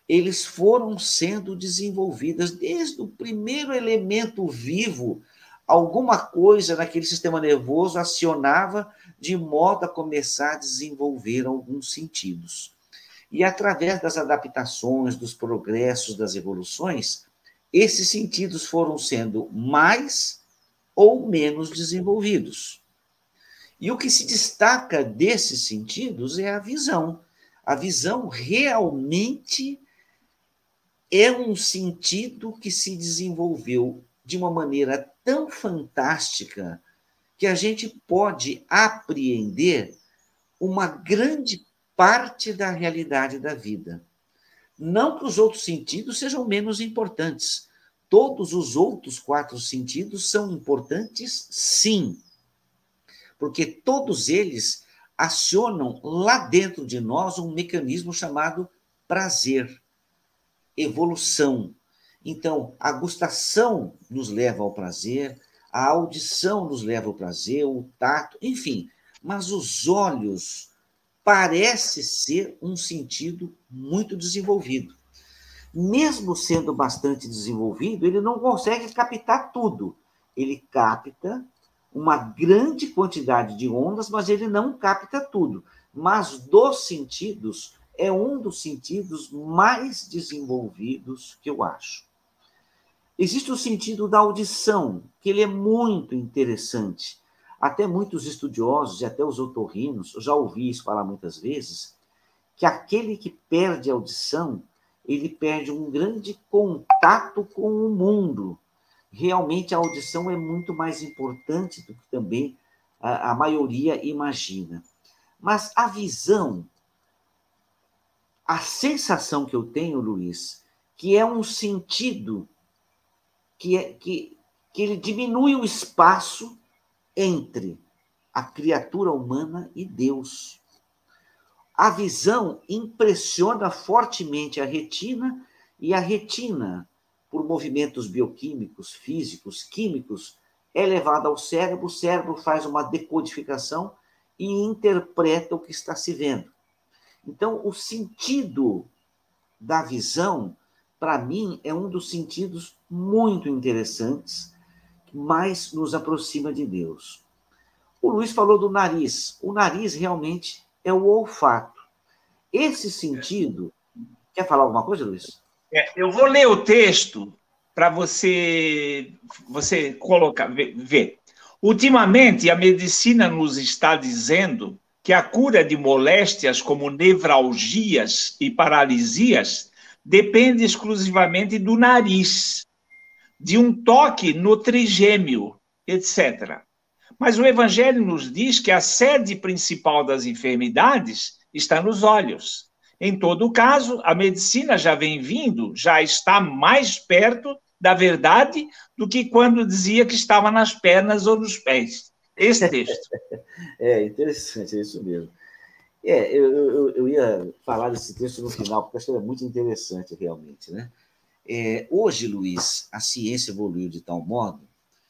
eles foram sendo desenvolvidas desde o primeiro elemento vivo. Alguma coisa naquele sistema nervoso acionava de modo a começar a desenvolver alguns sentidos. E através das adaptações, dos progressos, das evoluções, esses sentidos foram sendo mais ou menos desenvolvidos. E o que se destaca desses sentidos é a visão. A visão realmente é um sentido que se desenvolveu de uma maneira tão fantástica que a gente pode apreender uma grande parte da realidade da vida. Não que os outros sentidos sejam menos importantes. Todos os outros quatro sentidos são importantes, sim, porque todos eles acionam lá dentro de nós um mecanismo chamado prazer, evolução. Então, a gustação nos leva ao prazer, a audição nos leva ao prazer, o tato, enfim. Mas os olhos parece ser um sentido muito desenvolvido. Mesmo sendo bastante desenvolvido, ele não consegue captar tudo. Ele capta uma grande quantidade de ondas, mas ele não capta tudo. Mas dos sentidos, é um dos sentidos mais desenvolvidos que eu acho. Existe o sentido da audição, que ele é muito interessante. Até muitos estudiosos, e até os otorrinos, eu já ouvi isso falar muitas vezes, que aquele que perde a audição, ele perde um grande contato com o mundo. Realmente a audição é muito mais importante do que também a, a maioria imagina. Mas a visão, a sensação que eu tenho, Luiz, que é um sentido que, é, que, que ele diminui o espaço entre a criatura humana e Deus. A visão impressiona fortemente a retina, e a retina, por movimentos bioquímicos, físicos, químicos, é levada ao cérebro, o cérebro faz uma decodificação e interpreta o que está se vendo. Então, o sentido da visão, para mim, é um dos sentidos muito interessantes, que mais nos aproxima de Deus. O Luiz falou do nariz. O nariz realmente é o olfato. Esse sentido... Quer falar alguma coisa, Luiz? É, eu vou ler o texto para você, você colocar, ver. Ultimamente, a medicina nos está dizendo que a cura de moléstias como nevralgias e paralisias depende exclusivamente do nariz, de um toque no trigêmeo, etcétera. Mas o Evangelho nos diz que a sede principal das enfermidades está nos olhos. Em todo caso, a medicina já vem vindo, já está mais perto da verdade do que quando dizia que estava nas pernas ou nos pés. Esse texto. É interessante, é isso mesmo. É, eu, eu, eu ia falar desse texto no final, porque eu acho que ele é muito interessante, realmente, né? É, hoje, Luiz, a ciência evoluiu de tal modo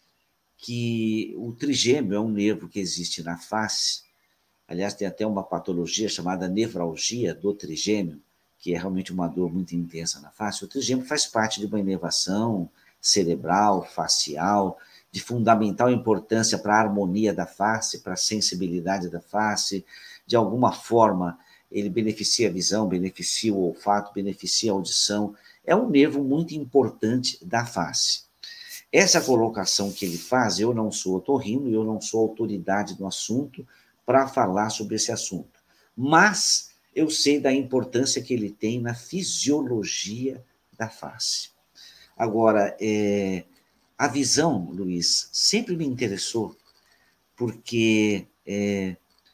que o trigêmeo é um nervo que existe na face. Aliás, tem até uma patologia chamada nevralgia do trigêmeo, que é realmente uma dor muito intensa na face. O trigêmeo faz parte de uma inervação cerebral, facial, de fundamental importância para a harmonia da face, para a sensibilidade da face. De alguma forma, ele beneficia a visão, beneficia o olfato, beneficia a audição. É um nervo muito importante da face. Essa colocação que ele faz, eu não sou otorrino, eu não sou autoridade no assunto para falar sobre esse assunto, mas eu sei da importância que ele tem na fisiologia da face. Agora, é, a visão, Luiz, sempre me interessou, porque é,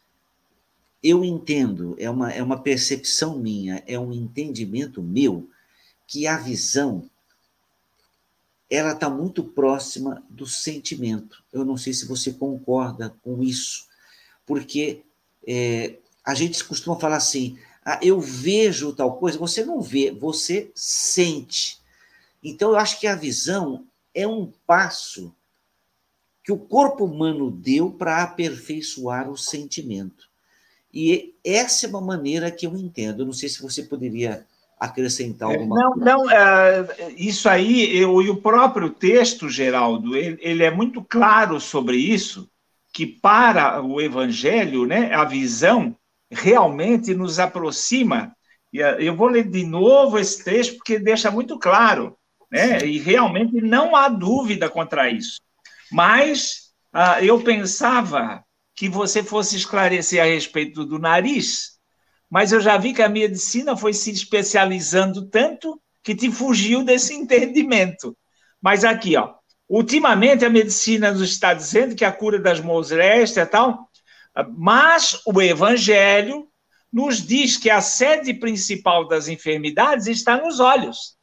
eu entendo, é uma, é uma percepção minha, é um entendimento meu, que a visão ela está muito próxima do sentimento. Eu não sei se você concorda com isso, porque é, a gente costuma falar assim, ah, eu vejo tal coisa, você não vê, você sente. Então, eu acho que a visão é um passo que o corpo humano deu para aperfeiçoar o sentimento. E essa é uma maneira que eu entendo. Eu não sei se você poderia acrescentar alguma não, coisa. Não, não, isso aí, eu, e o próprio texto, Geraldo, ele, ele é muito claro sobre isso, que para o Evangelho, né, a visão realmente nos aproxima. Eu vou ler de novo esse texto, porque deixa muito claro, né, e realmente não há dúvida contra isso. Mas ah, eu pensava que você fosse esclarecer a respeito do nariz, mas eu já vi que a medicina foi se especializando tanto que te fugiu desse entendimento. Mas aqui, ó, ultimamente a medicina nos está dizendo que a cura das moléstias e tal, mas o Evangelho nos diz que a sede principal das enfermidades está nos olhos.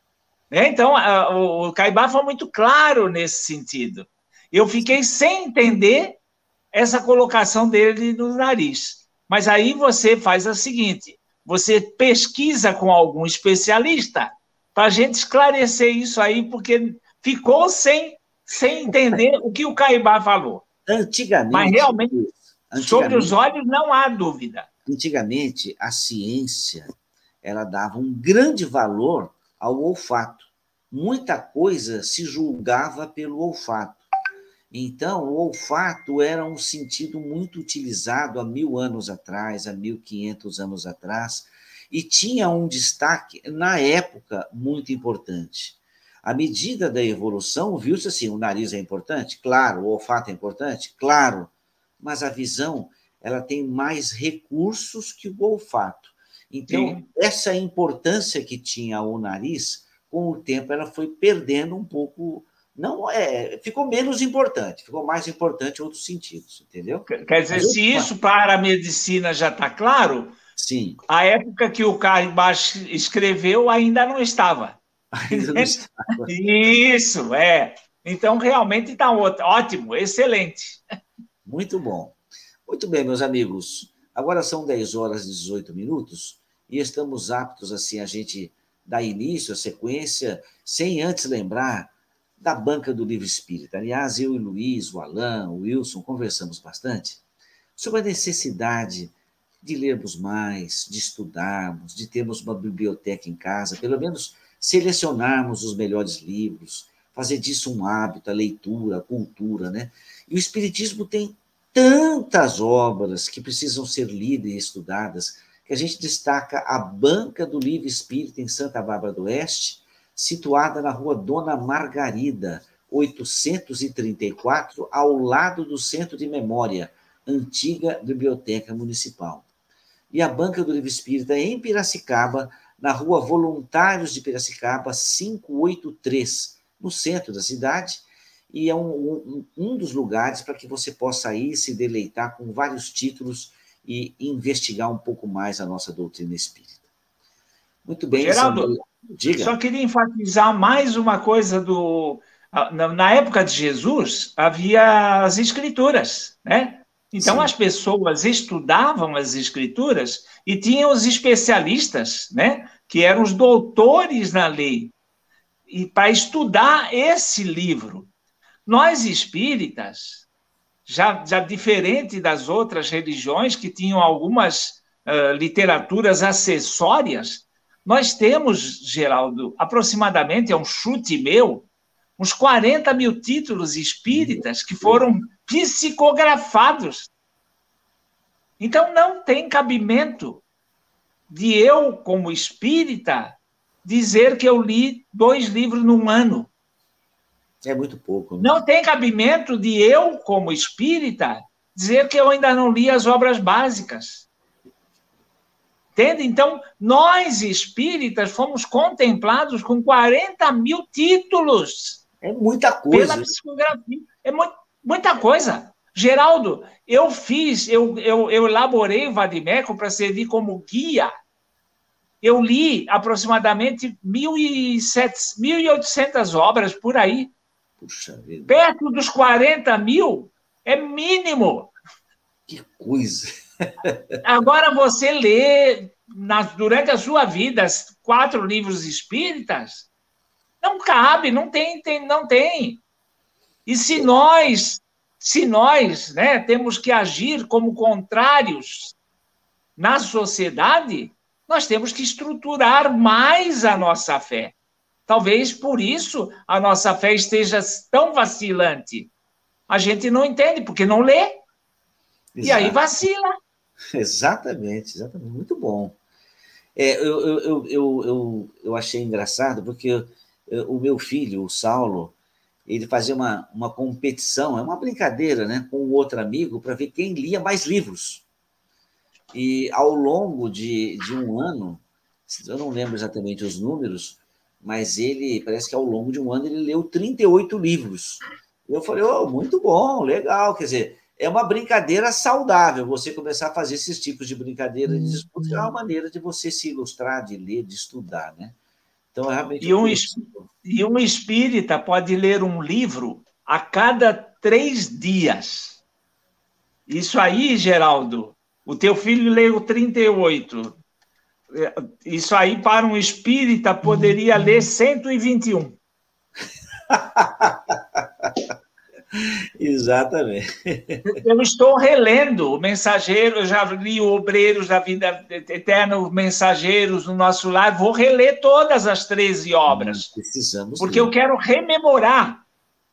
Então, o Caibá foi muito claro nesse sentido. Eu fiquei sem entender essa colocação dele no nariz. Mas aí você faz o seguinte, você pesquisa com algum especialista para a gente esclarecer isso aí, porque ficou sem, sem entender o que o Caibá falou. Antigamente, mas realmente, antigamente, sobre os olhos não há dúvida. Antigamente, a ciência ela dava um grande valor ao olfato. Muita coisa se julgava pelo olfato. Então, o olfato era um sentido muito utilizado há mil anos atrás, há mil e quinhentos anos atrás, e tinha um destaque, na época, muito importante. À medida da evolução, viu-se assim, o nariz é importante? Claro. O olfato é importante? Claro. Mas a visão, ela tem mais recursos que o olfato. Então, sim, essa importância que tinha o nariz, com o tempo, ela foi perdendo um pouco... Não é, ficou menos importante, ficou mais importante em outros sentidos, entendeu? Quer dizer, se isso para a medicina já está claro, sim, a época que o Caibá escreveu ainda não estava. Ainda não estava. Isso, é. Então, realmente está ótimo, excelente. Muito bom. Muito bem, meus amigos. Agora são dez horas e dezoito minutos e estamos aptos, assim, a gente dar início à sequência, sem antes lembrar da Banca do Livro Espírita. Aliás, eu e o Luiz, o Alain, o Wilson, conversamos bastante sobre a necessidade de lermos mais, de estudarmos, de termos uma biblioteca em casa, pelo menos selecionarmos os melhores livros, fazer disso um hábito, a leitura, a cultura, né? E o Espiritismo tem tantas obras que precisam ser lidas e estudadas, que a gente destaca a Banca do Livro Espírita em Santa Bárbara do Oeste, situada na rua Dona Margarida, oitocentos e trinta e quatro, ao lado do Centro de Memória, antiga Biblioteca Municipal. E a Banca do Livro Espírita em Piracicaba, na rua Voluntários de Piracicaba, quinhentos e oitenta e três, no centro da cidade, e é um, um, um dos lugares para que você possa ir se deleitar com vários títulos e investigar um pouco mais a nossa doutrina espírita. Muito bem, Geraldo, Sandro. Diga. Só queria enfatizar mais uma coisa do... Na época de Jesus, havia as escrituras, né? Então, sim, as pessoas estudavam as escrituras e tinham os especialistas, né? Que eram os doutores na lei, e para estudar esse livro. Nós espíritas, já, já diferente das outras religiões que tinham algumas uh, literaturas acessórias, nós temos, Geraldo, aproximadamente, é um chute meu, uns quarenta mil títulos espíritas que foram psicografados. Então, não tem cabimento de eu, como espírita, dizer que eu li dois livros num ano. É muito pouco. Né? Não tem cabimento de eu, como espírita, dizer que eu ainda não li as obras básicas. Entende? Então, nós espíritas fomos contemplados com quarenta mil títulos. É muita coisa. Pela psicografia. É mu muita coisa. Geraldo, eu fiz, eu, eu, eu elaborei o Vadimeco para servir como guia. Eu li aproximadamente mil e oitocentas obras por aí. Puxa vida. Perto dos quarenta mil é mínimo. Que coisa. Agora, você lê, na, durante a sua vida, quatro livros espíritas, não cabe, não tem, tem, não tem. E se nós, se nós né, temos que agir como contrários na sociedade, nós temos que estruturar mais a nossa fé. Talvez por isso a nossa fé esteja tão vacilante. A gente não entende, porque não lê. Exato. E aí vacila. Exatamente, exatamente. Muito bom. É, eu, eu, eu, eu, eu achei engraçado, porque o meu filho, o Saulo, ele fazia uma, uma competição, é uma brincadeira, né, com um outro amigo, para ver quem lia mais livros. E ao longo de, de um ano, eu não lembro exatamente os números, mas ele, parece que ao longo de um ano, ele leu trinta e oito livros. Eu falei, oh, muito bom, legal, quer dizer, é uma brincadeira saudável, você começar a fazer esses tipos de brincadeira de disputa, é uma maneira de você se ilustrar, de ler, de estudar, né? Então, realmente... E um, e um espírita pode ler um livro a cada três dias. Isso aí, Geraldo, o teu filho leu trinta e oito. Isso aí, para um espírita, poderia ler cento e vinte e um. Exatamente. Eu estou relendo o Mensageiro, eu já li o Obreiros da Vida Eterna, os Mensageiros no Nosso Lar, vou reler todas as treze obras. Precisamos porque ler. Eu quero rememorar.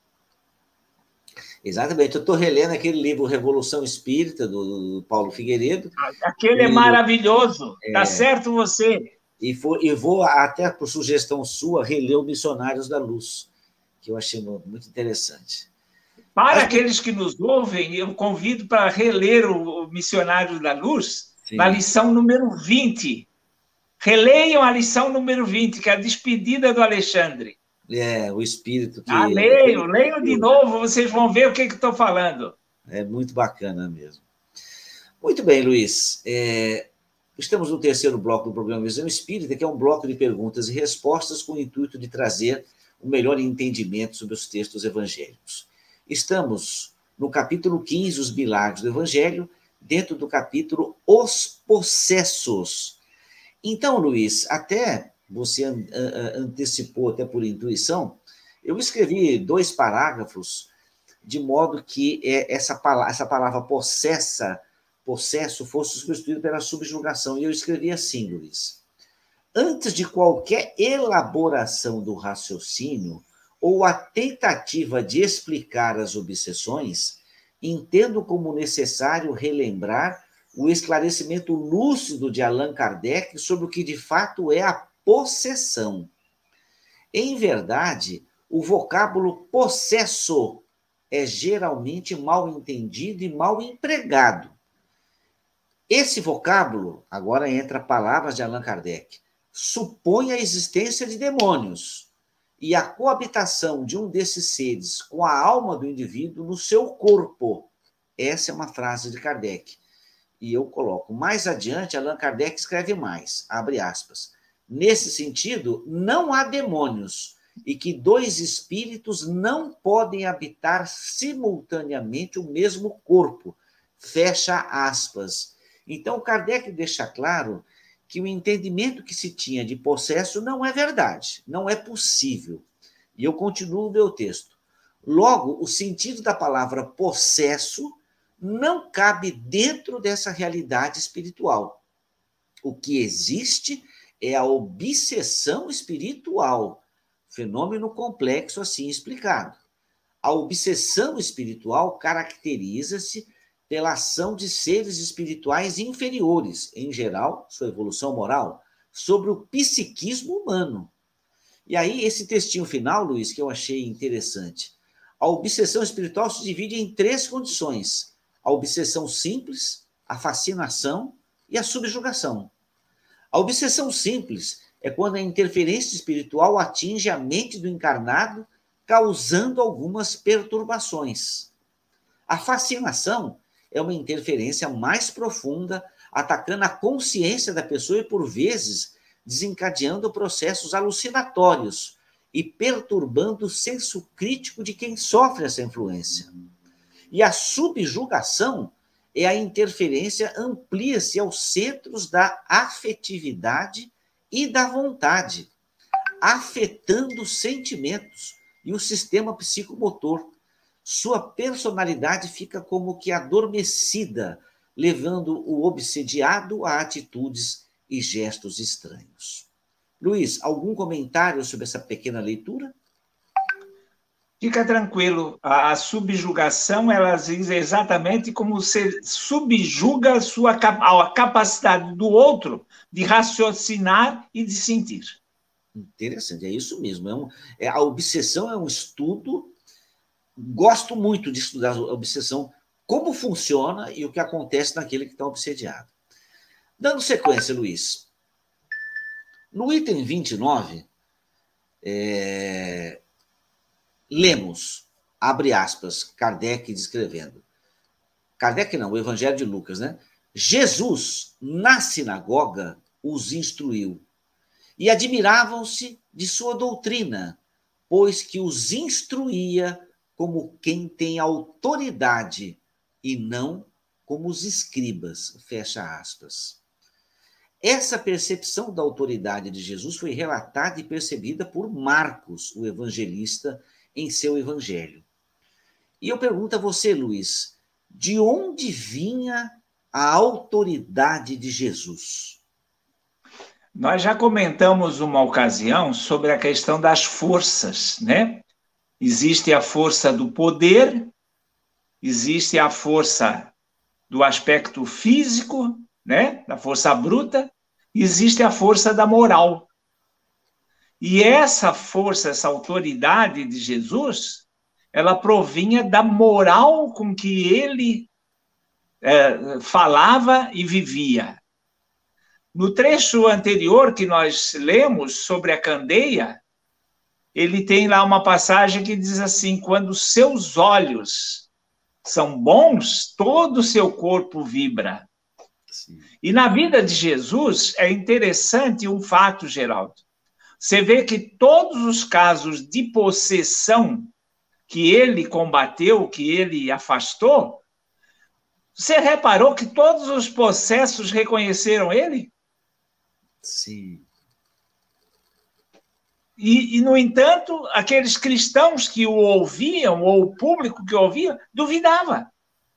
Exatamente, eu estou relendo aquele livro Revolução Espírita, do, do Paulo Figueiredo. Aquele é maravilhoso, tá é... certo você. E, for, e vou, até por sugestão sua, reler o Missionários da Luz, que eu achei muito interessante. Para aqueles que nos ouvem, eu convido para reler o Missionário da Luz, Sim. na lição número vinte. Releiam a lição número vinte, que é a despedida do Alexandre. É, o espírito que... Ah, leiam, leiam de novo, vocês vão ver o que estou falando. É muito bacana mesmo. Muito bem, Luiz. É, estamos no terceiro bloco do programa Visão Espírita, que é um bloco de perguntas e respostas com o intuito de trazer o melhor entendimento sobre os textos evangélicos. Estamos no capítulo quinze, os milagres do Evangelho, dentro do capítulo Os Possessos. Então, Luiz, até você antecipou, até por intuição, eu escrevi dois parágrafos, de modo que essa palavra, essa palavra possessa, possesso fosse substituída pela subjugação. E eu escrevi assim, Luiz. Antes de qualquer elaboração do raciocínio, ou a tentativa de explicar as obsessões, entendo como necessário relembrar o esclarecimento lúcido de Allan Kardec sobre o que de fato é a possessão. Em verdade, o vocábulo possesso é geralmente mal entendido e mal empregado. Esse vocábulo, agora entra palavras de Allan Kardec, supõe a existência de demônios e a coabitação de um desses seres com a alma do indivíduo no seu corpo. Essa é uma frase de Kardec. E eu coloco. Mais adiante, Allan Kardec escreve mais, abre aspas. Nesse sentido, não há demônios e que dois espíritos não podem habitar simultaneamente o mesmo corpo. Fecha aspas. Então, Kardec deixa claro que o entendimento que se tinha de possesso não é verdade, não é possível. E eu continuo o meu texto. Logo, o sentido da palavra possesso não cabe dentro dessa realidade espiritual. O que existe é a obsessão espiritual, fenômeno complexo assim explicado. A obsessão espiritual caracteriza-se pela ação de seres espirituais inferiores, em geral, sua evolução moral, sobre o psiquismo humano. E aí, esse textinho final, Luiz, que eu achei interessante. A obsessão espiritual se divide em três condições: a obsessão simples, a fascinação e a subjugação. A obsessão simples é quando a interferência espiritual atinge a mente do encarnado, causando algumas perturbações. A fascinação é uma interferência mais profunda, atacando a consciência da pessoa e, por vezes, desencadeando processos alucinatórios e perturbando o senso crítico de quem sofre essa influência. E a subjugação é a interferência amplia-se aos centros da afetividade e da vontade, afetando os sentimentos e o sistema psicomotor. Sua personalidade fica como que adormecida, levando o obsediado a atitudes e gestos estranhos. Luiz, algum comentário sobre essa pequena leitura? Fica tranquilo, a, a subjugação, ela diz exatamente como você subjuga a sua a capacidade do outro de raciocinar e de sentir. Interessante, é isso mesmo. É um, é, a obsessão é um estudo, gosto muito de estudar a obsessão, como funciona e o que acontece naquele que está obsediado. Dando sequência, Luiz, no item vinte e nove, é, lemos, abre aspas, Kardec descrevendo. Kardec não, o Evangelho de Lucas, né? Jesus, na sinagoga, os instruiu e admiravam-se de sua doutrina, pois que os instruía como quem tem autoridade e não como os escribas, fecha aspas. Essa percepção da autoridade de Jesus foi relatada e percebida por Marcos, o evangelista, em seu evangelho. E eu pergunto a você, Luiz, de onde vinha a autoridade de Jesus? Nós já comentamos uma ocasião sobre a questão das forças, né? Existe a força do poder, existe a força do aspecto físico, né? Da força bruta, existe a força da moral. E essa força, essa autoridade de Jesus, ela provinha da moral com que ele é, falava e vivia. No trecho anterior que nós lemos sobre a candeia, ele tem lá uma passagem que diz assim: quando seus olhos são bons, todo o seu corpo vibra. Sim. E na vida de Jesus é interessante um fato, Geraldo. Você vê que todos os casos de possessão que ele combateu, que ele afastou, você reparou que todos os possessos reconheceram ele? Sim. E, e, no entanto, aqueles cristãos que o ouviam, ou o público que o ouvia, duvidava.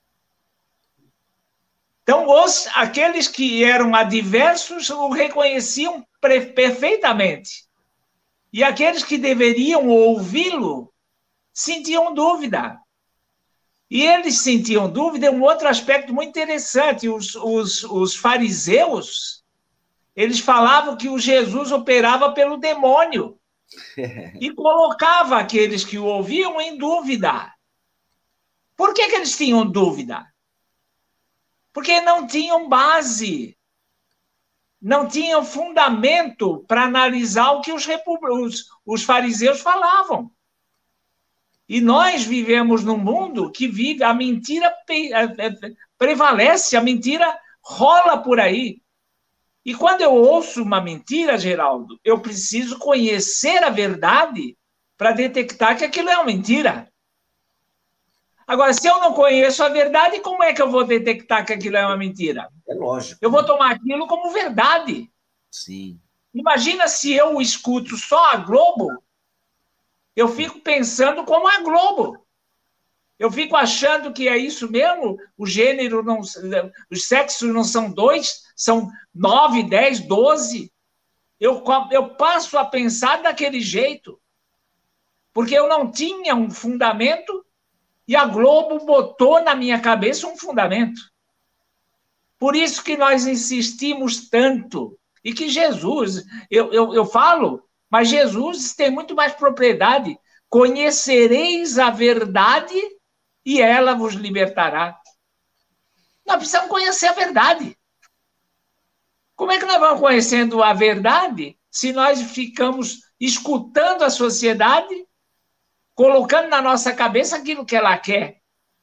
Então, os, aqueles que eram adversos o reconheciam perfeitamente. E aqueles que deveriam ouvi-lo sentiam dúvida. E eles sentiam dúvida em um outro aspecto muito interessante. Os, os, os fariseus, eles falavam que o Jesus operava pelo demônio. E colocava aqueles que o ouviam em dúvida. Por que, que eles tinham dúvida? Porque não tinham base, não tinham fundamento para analisar o que os, os, os fariseus falavam. E nós vivemos num mundo que vive, a mentira prevalece, a mentira rola por aí. E quando eu ouço uma mentira, Geraldo, eu preciso conhecer a verdade para detectar que aquilo é uma mentira. Agora, se eu não conheço a verdade, como é que eu vou detectar que aquilo é uma mentira? É lógico. Eu vou tomar aquilo como verdade. Sim. Imagina se eu escuto só a Globo, eu fico pensando como a Globo. Eu fico achando que é isso mesmo, o gênero, não, os sexos não são dois, são nove, dez, doze. Eu, eu passo a pensar daquele jeito, porque eu não tinha um fundamento e a Globo botou na minha cabeça um fundamento. Por isso que nós insistimos tanto, e que Jesus, eu, eu, eu falo, mas Jesus tem muito mais propriedade. Conhecereis a verdade e ela vos libertará. Nós precisamos conhecer a verdade. Como é que nós vamos conhecendo a verdade se nós ficamos escutando a sociedade, colocando na nossa cabeça aquilo que ela quer?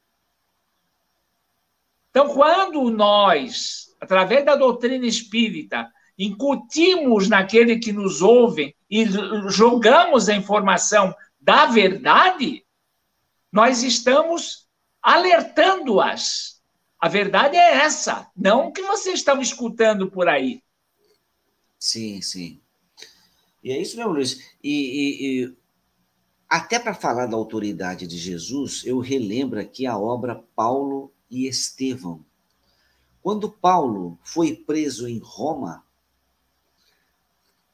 Então, quando nós, através da doutrina espírita, incutimos naquele que nos ouve e jogamos a informação da verdade, nós estamos alertando-as. A verdade é essa, não o que vocês estão escutando por aí. Sim, sim. E é isso mesmo, Luiz. E, e, e até para falar da autoridade de Jesus, eu relembro aqui a obra Paulo e Estevão. Quando Paulo foi preso em Roma,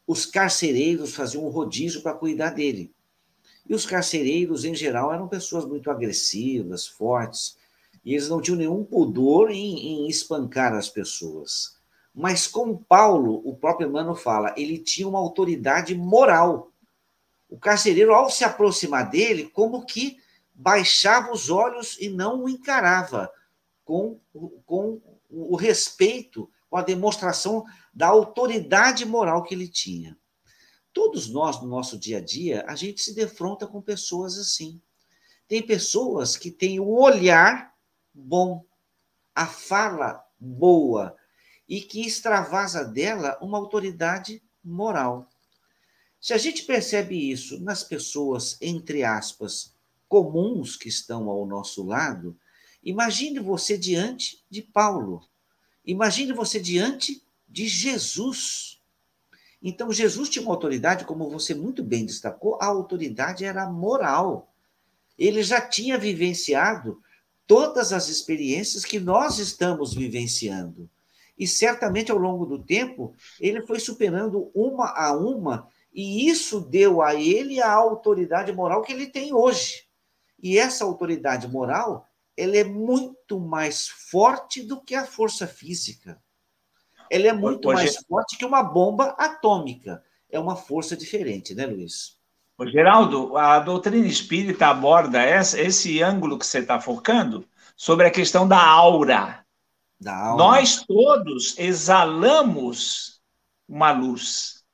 os carcereiros faziam um rodízio para cuidar dele. E os carcereiros, em geral, eram pessoas muito agressivas, fortes, e eles não tinham nenhum pudor em, em espancar as pessoas. Mas com Paulo, o próprio Emmanuel fala, ele tinha uma autoridade moral. O carcereiro, ao se aproximar dele, como que baixava os olhos e não o encarava, com, com o respeito, com a demonstração da autoridade moral que ele tinha. Todos nós, no nosso dia a dia, a gente se defronta com pessoas assim. Tem pessoas que têm o olhar bom, a fala boa, e que extravasa dela uma autoridade moral. Se a gente percebe isso nas pessoas, entre aspas, comuns que estão ao nosso lado, imagine você diante de Paulo. Imagine você diante de Jesus. Então, Jesus tinha uma autoridade, como você muito bem destacou, a autoridade era moral. Ele já tinha vivenciado todas as experiências que nós estamos vivenciando. E certamente, ao longo do tempo, ele foi superando uma a uma, e isso deu a ele a autoridade moral que ele tem hoje. E essa autoridade moral, ela é muito mais forte do que a força física. Ela é muito Ô, mais Ge- forte que uma bomba atômica. É uma força diferente, né, Luiz? Ô, Geraldo, a doutrina espírita aborda essa- esse ângulo que você está focando sobre a questão da aura. Da alma. Nós todos exalamos uma luz.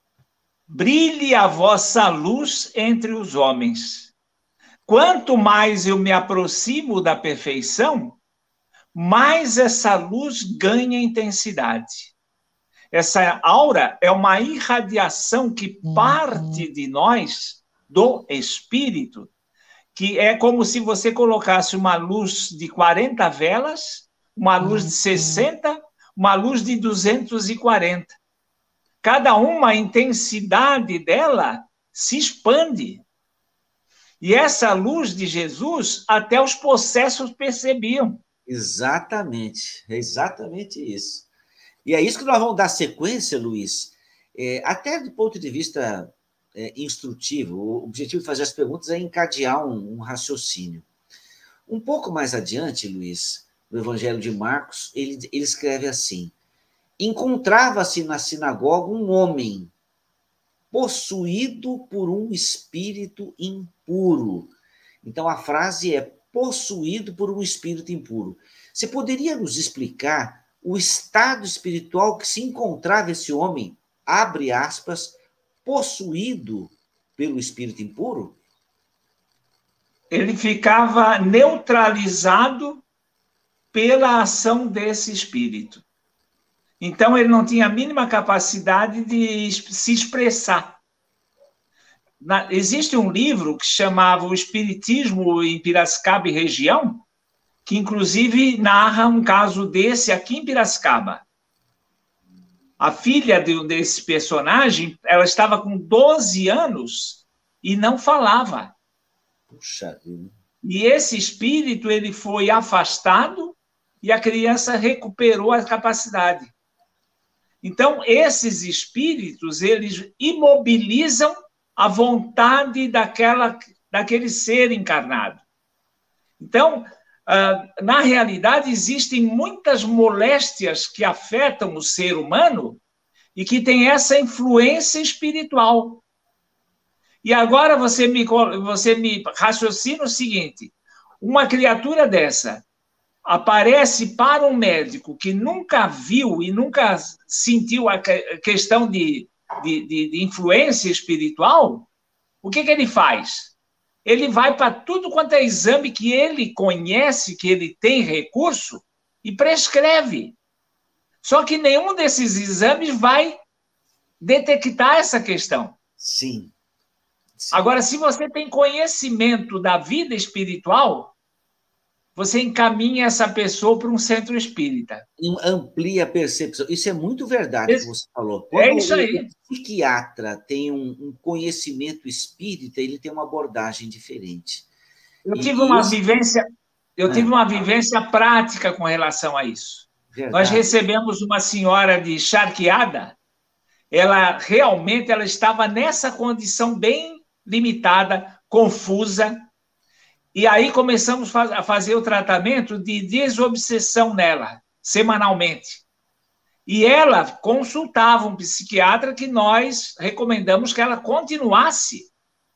Brilhe a vossa luz entre os homens. Quanto mais eu me aproximo da perfeição, mais essa luz ganha intensidade. Essa aura é uma irradiação que parte de nós, do espírito, que é como se você colocasse uma luz de quarenta velas, uma luz de sessenta, uma luz de duzentos e quarenta. Cada uma, a intensidade dela se expande. E essa luz de Jesus, até os possessos percebiam. Exatamente, é exatamente isso. E é isso que nós vamos dar sequência, Luiz, é, até do ponto de vista é, instrutivo. O objetivo de fazer as perguntas é encadear um, um raciocínio. Um pouco mais adiante, Luiz, no Evangelho de Marcos, ele, ele escreve assim: encontrava-se na sinagoga um homem possuído por um espírito impuro. Então, a frase é possuído por um espírito impuro. Você poderia nos explicar o estado espiritual que se encontrava esse homem, abre aspas, possuído pelo espírito impuro? Ele ficava neutralizado pela ação desse espírito. Então, ele não tinha a mínima capacidade de se expressar. Na, existe um livro que chamava O Espiritismo em Piracicaba e Região, que inclusive narra um caso desse aqui em Piracicaba. A filha de, desse personagem, ela estava com doze anos e não falava. Puxa vida. E esse espírito, ele foi afastado e a criança recuperou a capacidade. Então, esses espíritos, eles imobilizam a vontade daquela, daquele ser encarnado. Então, na realidade, existem muitas moléstias que afetam o ser humano e que têm essa influência espiritual. E agora você me, você me raciocina o seguinte: uma criatura dessa aparece para um médico que nunca viu e nunca sentiu a questão de, de, de, de influência espiritual, o que, que ele faz? Ele vai para tudo quanto é exame que ele conhece, que ele tem recurso, e prescreve. Só que nenhum desses exames vai detectar essa questão. Sim. Sim. Agora, se você tem conhecimento da vida espiritual, você encaminha essa pessoa para um centro espírita. Amplia a percepção. Isso é muito verdade Esse, que você falou. Quando é isso aí. o psiquiatra tem um, um conhecimento espírita, ele tem uma abordagem diferente. Eu e, tive uma esse... vivência, eu é. tive uma vivência prática com relação a isso. Verdade. Nós recebemos uma senhora de Charqueada ela realmente ela estava nessa condição bem limitada, confusa, e aí começamos a fazer o tratamento de desobsessão nela, semanalmente. E ela consultava um psiquiatra que nós recomendamos que ela continuasse.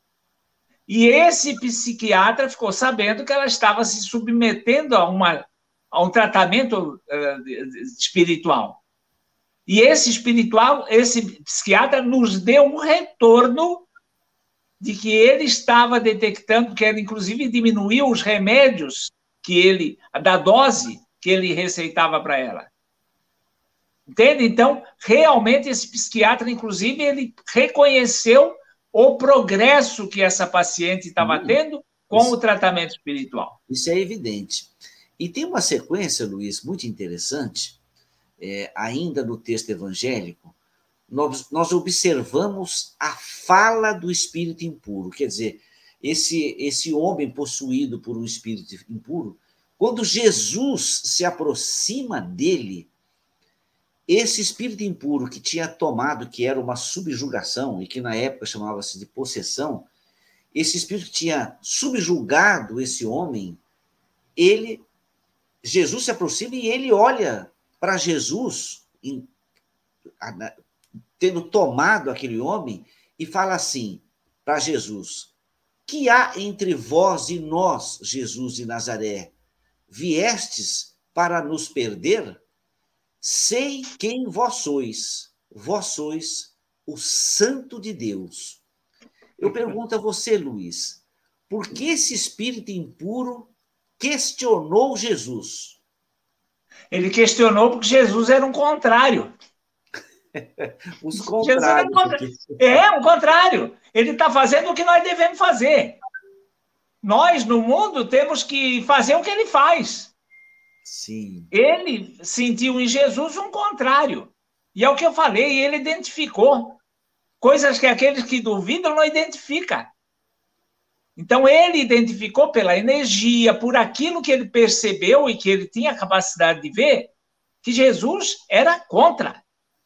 E esse psiquiatra ficou sabendo que ela estava se submetendo a, uma, a um tratamento uh, espiritual. E esse espiritual, esse psiquiatra nos deu um retorno de que ele estava detectando, que ele inclusive diminuiu os remédios que ele, da dose que ele receitava para ela. Entende? Então, realmente, esse psiquiatra, inclusive, ele reconheceu o progresso que essa paciente estava hum, tendo com isso, o tratamento espiritual. Isso é evidente. E tem uma sequência, Luiz, muito interessante, é, ainda no texto evangélico, nós, nós observamos a fala do espírito impuro. Quer dizer, esse, esse homem possuído por um espírito impuro, quando Jesus se aproxima dele, esse espírito impuro que tinha tomado, que era uma subjugação, e que na época chamava-se de possessão, esse espírito que tinha subjugado esse homem, ele, Jesus se aproxima e ele olha para Jesus, em, tendo tomado aquele homem, e fala assim para Jesus: que há entre vós e nós, Jesus de Nazaré? Viestes para nos perder? Sei quem vós sois, vós sois o Santo de Deus. Eu pergunto a você, Luiz, por que esse espírito impuro questionou Jesus? Ele questionou porque Jesus era um contrário. Os contrários. Um contra... É, um contrário. Ele está fazendo o que nós devemos fazer. Nós, no mundo, temos que fazer o que ele faz. Sim. Ele sentiu em Jesus um contrário. E é o que eu falei, ele identificou coisas que aqueles que duvidam não identificam. Então, ele identificou pela energia, por aquilo que ele percebeu e que ele tinha a capacidade de ver, que Jesus era contra.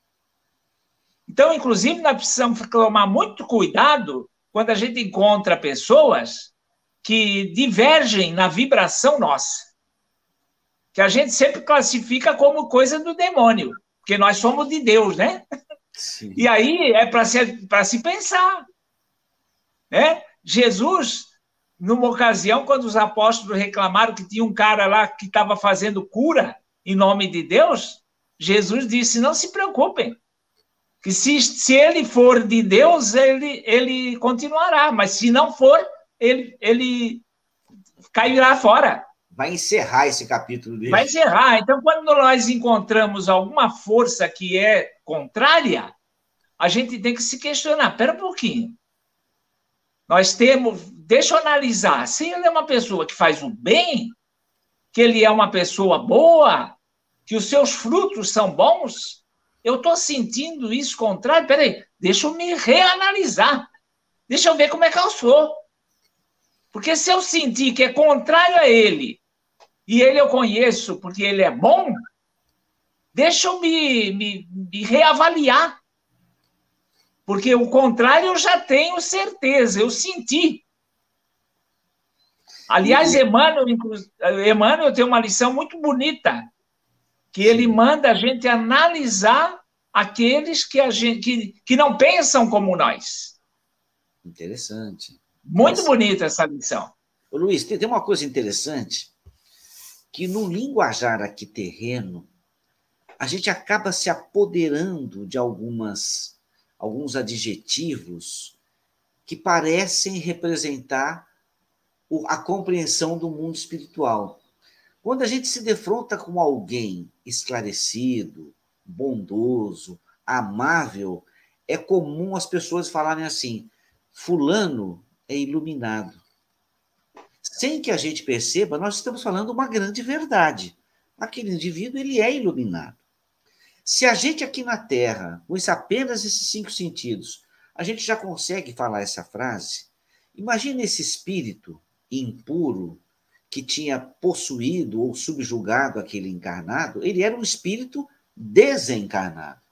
Então, inclusive, nós precisamos tomar muito cuidado quando a gente encontra pessoas que divergem na vibração nossa, que a gente sempre classifica como coisa do demônio, porque nós somos de Deus, né? Sim. E aí é para se, para se pensar. Né? Jesus, numa ocasião, quando os apóstolos reclamaram que tinha um cara lá que estava fazendo cura em nome de Deus, Jesus disse, não se preocupem, que se, se ele for de Deus, ele, ele continuará, mas se não for, ele, ele cairá fora. Vai encerrar esse capítulo dele. Vai encerrar. Então, quando nós encontramos alguma força que é contrária, a gente tem que se questionar. Espera um pouquinho. Nós temos... Deixa eu analisar. Se ele é uma pessoa que faz o bem, que ele é uma pessoa boa, que os seus frutos são bons, eu estou sentindo isso contrário. Espera aí, deixa eu me reanalisar. Deixa eu ver como é que eu sou. Porque se eu sentir que é contrário a ele, e ele eu conheço porque ele é bom, deixa eu me, me, me reavaliar. Porque o contrário eu já tenho certeza, eu senti. Aliás, Emmanuel, Emmanuel tem uma lição muito bonita, que ele manda a gente analisar aqueles que, a gente, que, que não pensam como nós. Interessante. Muito bonita essa lição. Ô, Luiz, tem uma coisa interessante, que no linguajar aqui terreno, a gente acaba se apoderando de algumas, alguns adjetivos que parecem representar a compreensão do mundo espiritual. Quando a gente se defronta com alguém esclarecido, bondoso, amável, é comum as pessoas falarem assim, fulano é iluminado. Sem que a gente perceba, nós estamos falando uma grande verdade. Aquele indivíduo, ele é iluminado. Se a gente aqui na Terra, com apenas esses cinco sentidos, a gente já consegue falar essa frase, imagine esse espírito impuro que tinha possuído ou subjugado aquele encarnado, ele era um espírito desencarnado.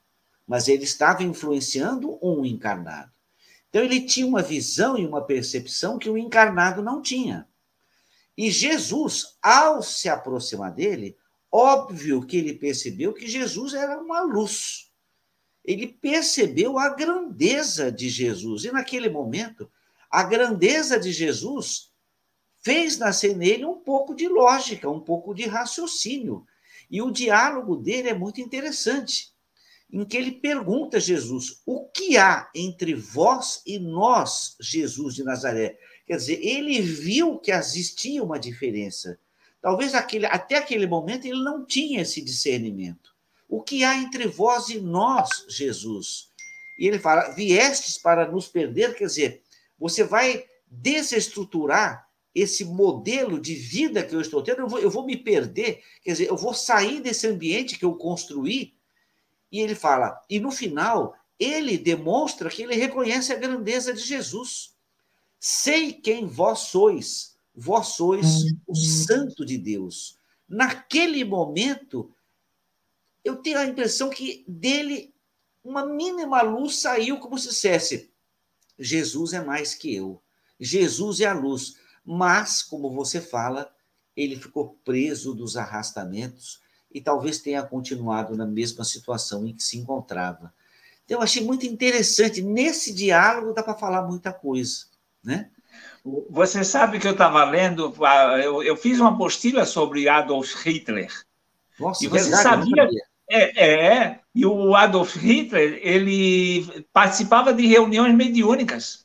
mas ele estava influenciando um encarnado. Então, ele tinha uma visão e uma percepção que o encarnado não tinha. E Jesus, ao se aproximar dele, óbvio que ele percebeu que Jesus era uma luz. Ele percebeu a grandeza de Jesus. E, naquele momento, a grandeza de Jesus fez nascer nele um pouco de lógica, um pouco de raciocínio. E o diálogo dele é muito interessante, em que ele pergunta a Jesus: o que há entre vós e nós, Jesus de Nazaré? Quer dizer, ele viu que existia uma diferença. Talvez aquele, até aquele momento ele não tinha esse discernimento. O que há entre vós e nós, Jesus? E ele fala: viestes para nos perder, quer dizer, você vai desestruturar esse modelo de vida que eu estou tendo, eu vou, eu vou me perder, quer dizer, eu vou sair desse ambiente que eu construí. E ele fala, e no final, ele demonstra que ele reconhece a grandeza de Jesus. Sei quem vós sois, vós sois o Santo de Deus. Naquele momento, eu tenho a impressão que dele uma mínima luz saiu, como se dissesse: Jesus é mais que eu, Jesus é a luz. Mas, como você fala, ele ficou preso dos arrastamentos e talvez tenha continuado na mesma situação em que se encontrava. Então, eu achei muito interessante. Nesse diálogo dá para falar muita coisa, né? Você sabe que eu estava lendo, eu, eu fiz uma apostila sobre Adolf Hitler. Nossa, e você verdade, sabia? É, é, e o Adolf Hitler, ele participava de reuniões mediúnicas.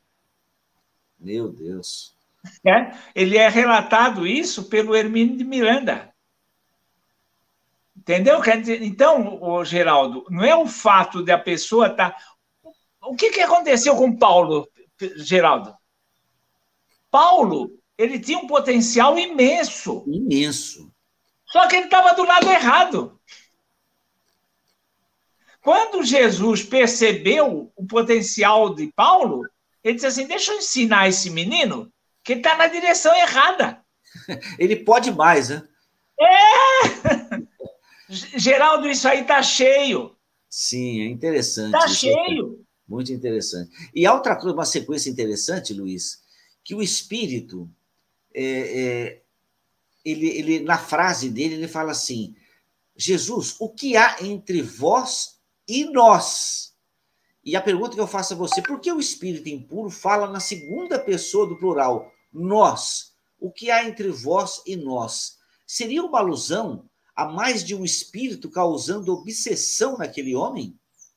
Meu Deus. É, ele é relatado isso pelo Hermínio de Miranda. Entendeu? Então, o Geraldo, não é o fato de a pessoa estar... Tá... O que, que aconteceu com Paulo, Geraldo? Paulo, ele tinha um potencial imenso. Imenso. Só que ele estava do lado errado. Quando Jesus percebeu o potencial de Paulo, ele disse assim: deixa eu ensinar esse menino que ele está na direção errada. Ele pode mais, né? É! Geraldo, isso aí está cheio. Sim, é interessante. Está cheio. Muito interessante. E há outra coisa, uma sequência interessante, Luiz, que o Espírito, é, é, ele, ele, na frase dele, ele fala assim: Jesus, o que há entre vós e nós? E a pergunta que eu faço a você: por que o Espírito impuro fala na segunda pessoa do plural, nós? O que há entre vós e nós? Seria uma alusão a mais de um espírito causando obsessão naquele homem?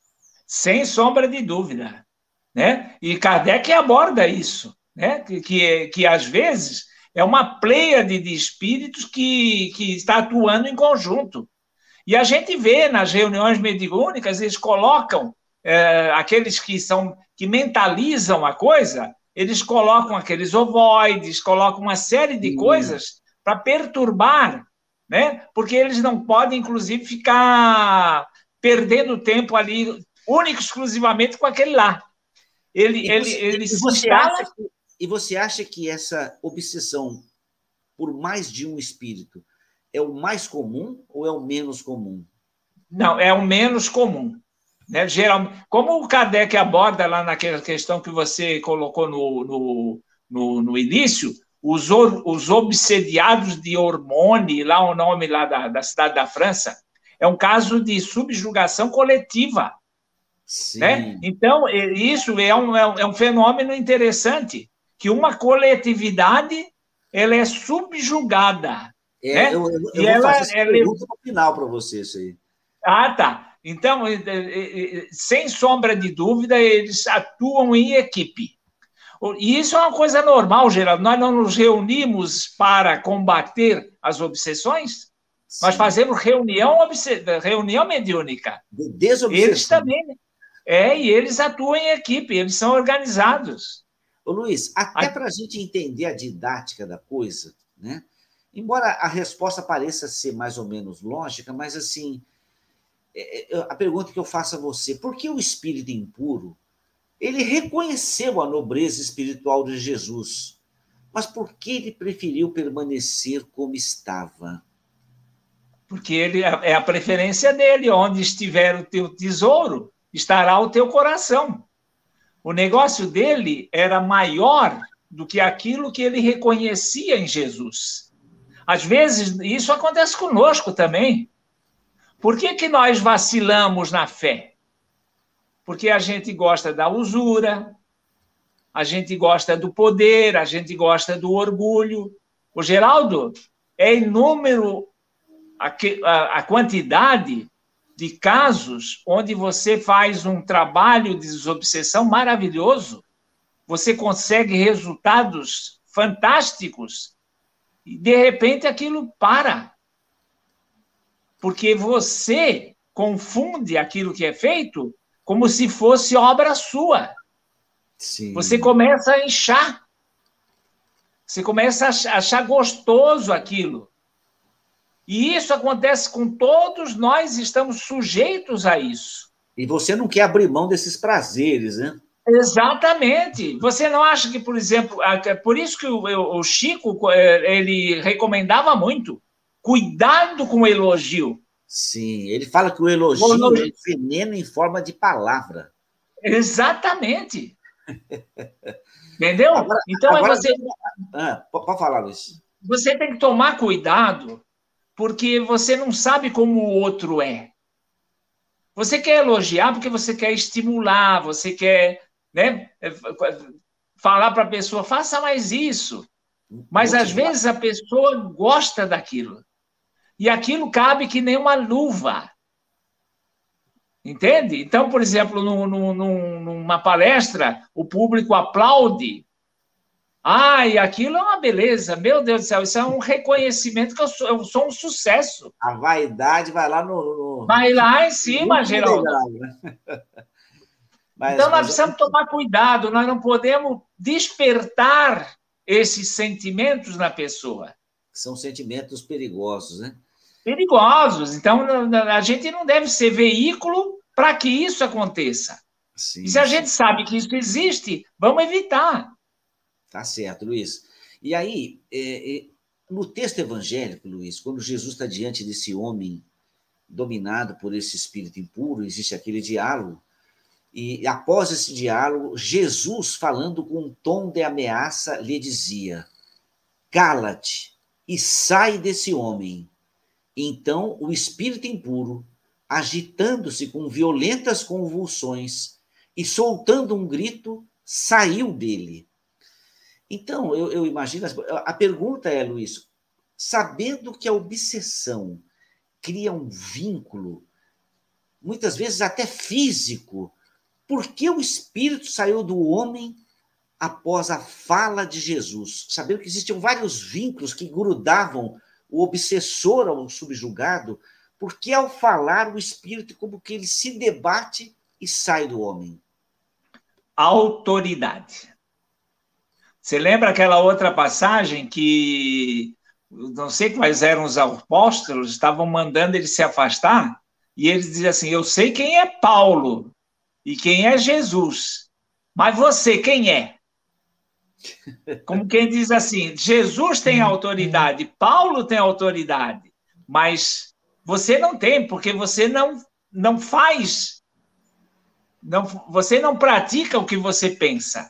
Sem sombra de dúvida, né? E Kardec aborda isso, né? Que, que, que às vezes é uma pleiade de espíritos que, que está atuando em conjunto. E a gente vê nas reuniões mediúnicas, eles colocam é, aqueles que são que mentalizam a coisa, eles colocam aqueles ovoides, colocam uma série de coisas para perturbar, né? Porque eles não podem, inclusive, ficar perdendo tempo ali único exclusivamente com aquele lá. Ele, e você, ele, ele e se você instala... acha que, e você acha que essa obsessão por mais de um espírito é o mais comum ou é o menos comum? Não, é o menos comum. Né? Geral, como o Kardec aborda lá naquela questão que você colocou no, no, no, no início, os, or, os obsediados de Hormone, lá o nome lá da, da cidade da França, é um caso de subjugação coletiva. Né? Então, isso é um, é um fenômeno interessante, que uma coletividade ela é subjugada. É, né? eu, eu, eu e vou ela, fazer essa ela... pergunta no final para você, isso aí. Ah, tá. Então, sem sombra de dúvida, eles atuam em equipe. E isso é uma coisa normal, Geraldo. Nós não nos reunimos para combater as obsessões, Sim. Nós fazemos reunião, reunião mediúnica. De desobsessão. Eles também... É, e eles atuam em equipe, eles são organizados. Ô, Luiz, até a... para a gente entender a didática da coisa, né? Embora a resposta pareça ser mais ou menos lógica, mas, assim, a pergunta que eu faço a você: por que o espírito impuro, ele reconheceu a nobreza espiritual de Jesus, mas por que ele preferiu permanecer como estava? Porque ele, é a preferência dele, onde estiver o teu tesouro, estará o teu coração. O negócio dele era maior do que aquilo que ele reconhecia em Jesus. Às vezes, isso acontece conosco também. Por que que nós vacilamos na fé? Porque a gente gosta da usura, a gente gosta do poder, a gente gosta do orgulho. O Geraldo, é inúmero a, a, a quantidade de casos onde você faz um trabalho de desobsessão maravilhoso, você consegue resultados fantásticos e, de repente, aquilo para. Porque você confunde aquilo que é feito como se fosse obra sua. Sim. Você começa a inchar. Você começa a achar gostoso aquilo. E isso acontece com todos nós, estamos sujeitos a isso. E você não quer abrir mão desses prazeres, né? Exatamente. Você não acha que, por exemplo, por isso que o Chico ele recomendava muito, cuidado com o elogio. Sim, ele fala que o elogio, o elogio... é veneno em forma de palavra. Exatamente. Entendeu? Agora, então, agora... é você... Ah, pode falar, Luiz. Você tem que tomar cuidado, porque você não sabe como o outro é. Você quer elogiar porque você quer estimular, você quer, né, falar para a pessoa, faça mais isso. Mas, às vezes, a pessoa gosta daquilo. E aquilo cabe que nem uma luva. Entende? Então, por exemplo, no, no, numa palestra, o público aplaude. Ah, e aquilo é uma beleza. Meu Deus do céu, isso é um reconhecimento que eu sou, eu sou um sucesso. A vaidade vai lá no... no... Vai lá em cima, Geraldo. Legal, né? Mas, então, nós mas... precisamos tomar cuidado. Nós não podemos despertar esses sentimentos na pessoa. São sentimentos perigosos, né? Perigosos. Então, a gente não deve ser veículo para que isso aconteça. Sim, e se a sim. gente sabe que isso existe, vamos evitar. Tá certo, Luiz. E aí, é, é, no texto evangélico, Luiz, quando Jesus está diante desse homem dominado por esse espírito impuro, existe aquele diálogo, e após esse diálogo, Jesus, falando com um tom de ameaça, lhe dizia: cala-te e sai desse homem. Então, o espírito impuro, agitando-se com violentas convulsões e soltando um grito, saiu dele. Então, eu, eu imagino... A pergunta é, Luiz, sabendo que a obsessão cria um vínculo, muitas vezes até físico, por que o espírito saiu do homem após a fala de Jesus? Sabendo que existiam vários vínculos que grudavam o obsessor ao subjugado, porque ao falar o espírito como que ele se debate e sai do homem? Autoridade. Você lembra aquela outra passagem que, não sei quais eram os apóstolos, estavam mandando ele se afastar, e ele dizia assim, eu sei quem é Paulo e quem é Jesus, mas você quem é? Como quem diz assim, Jesus tem autoridade, Paulo tem autoridade, mas você não tem, porque você não, não faz, não, você não pratica o que você pensa.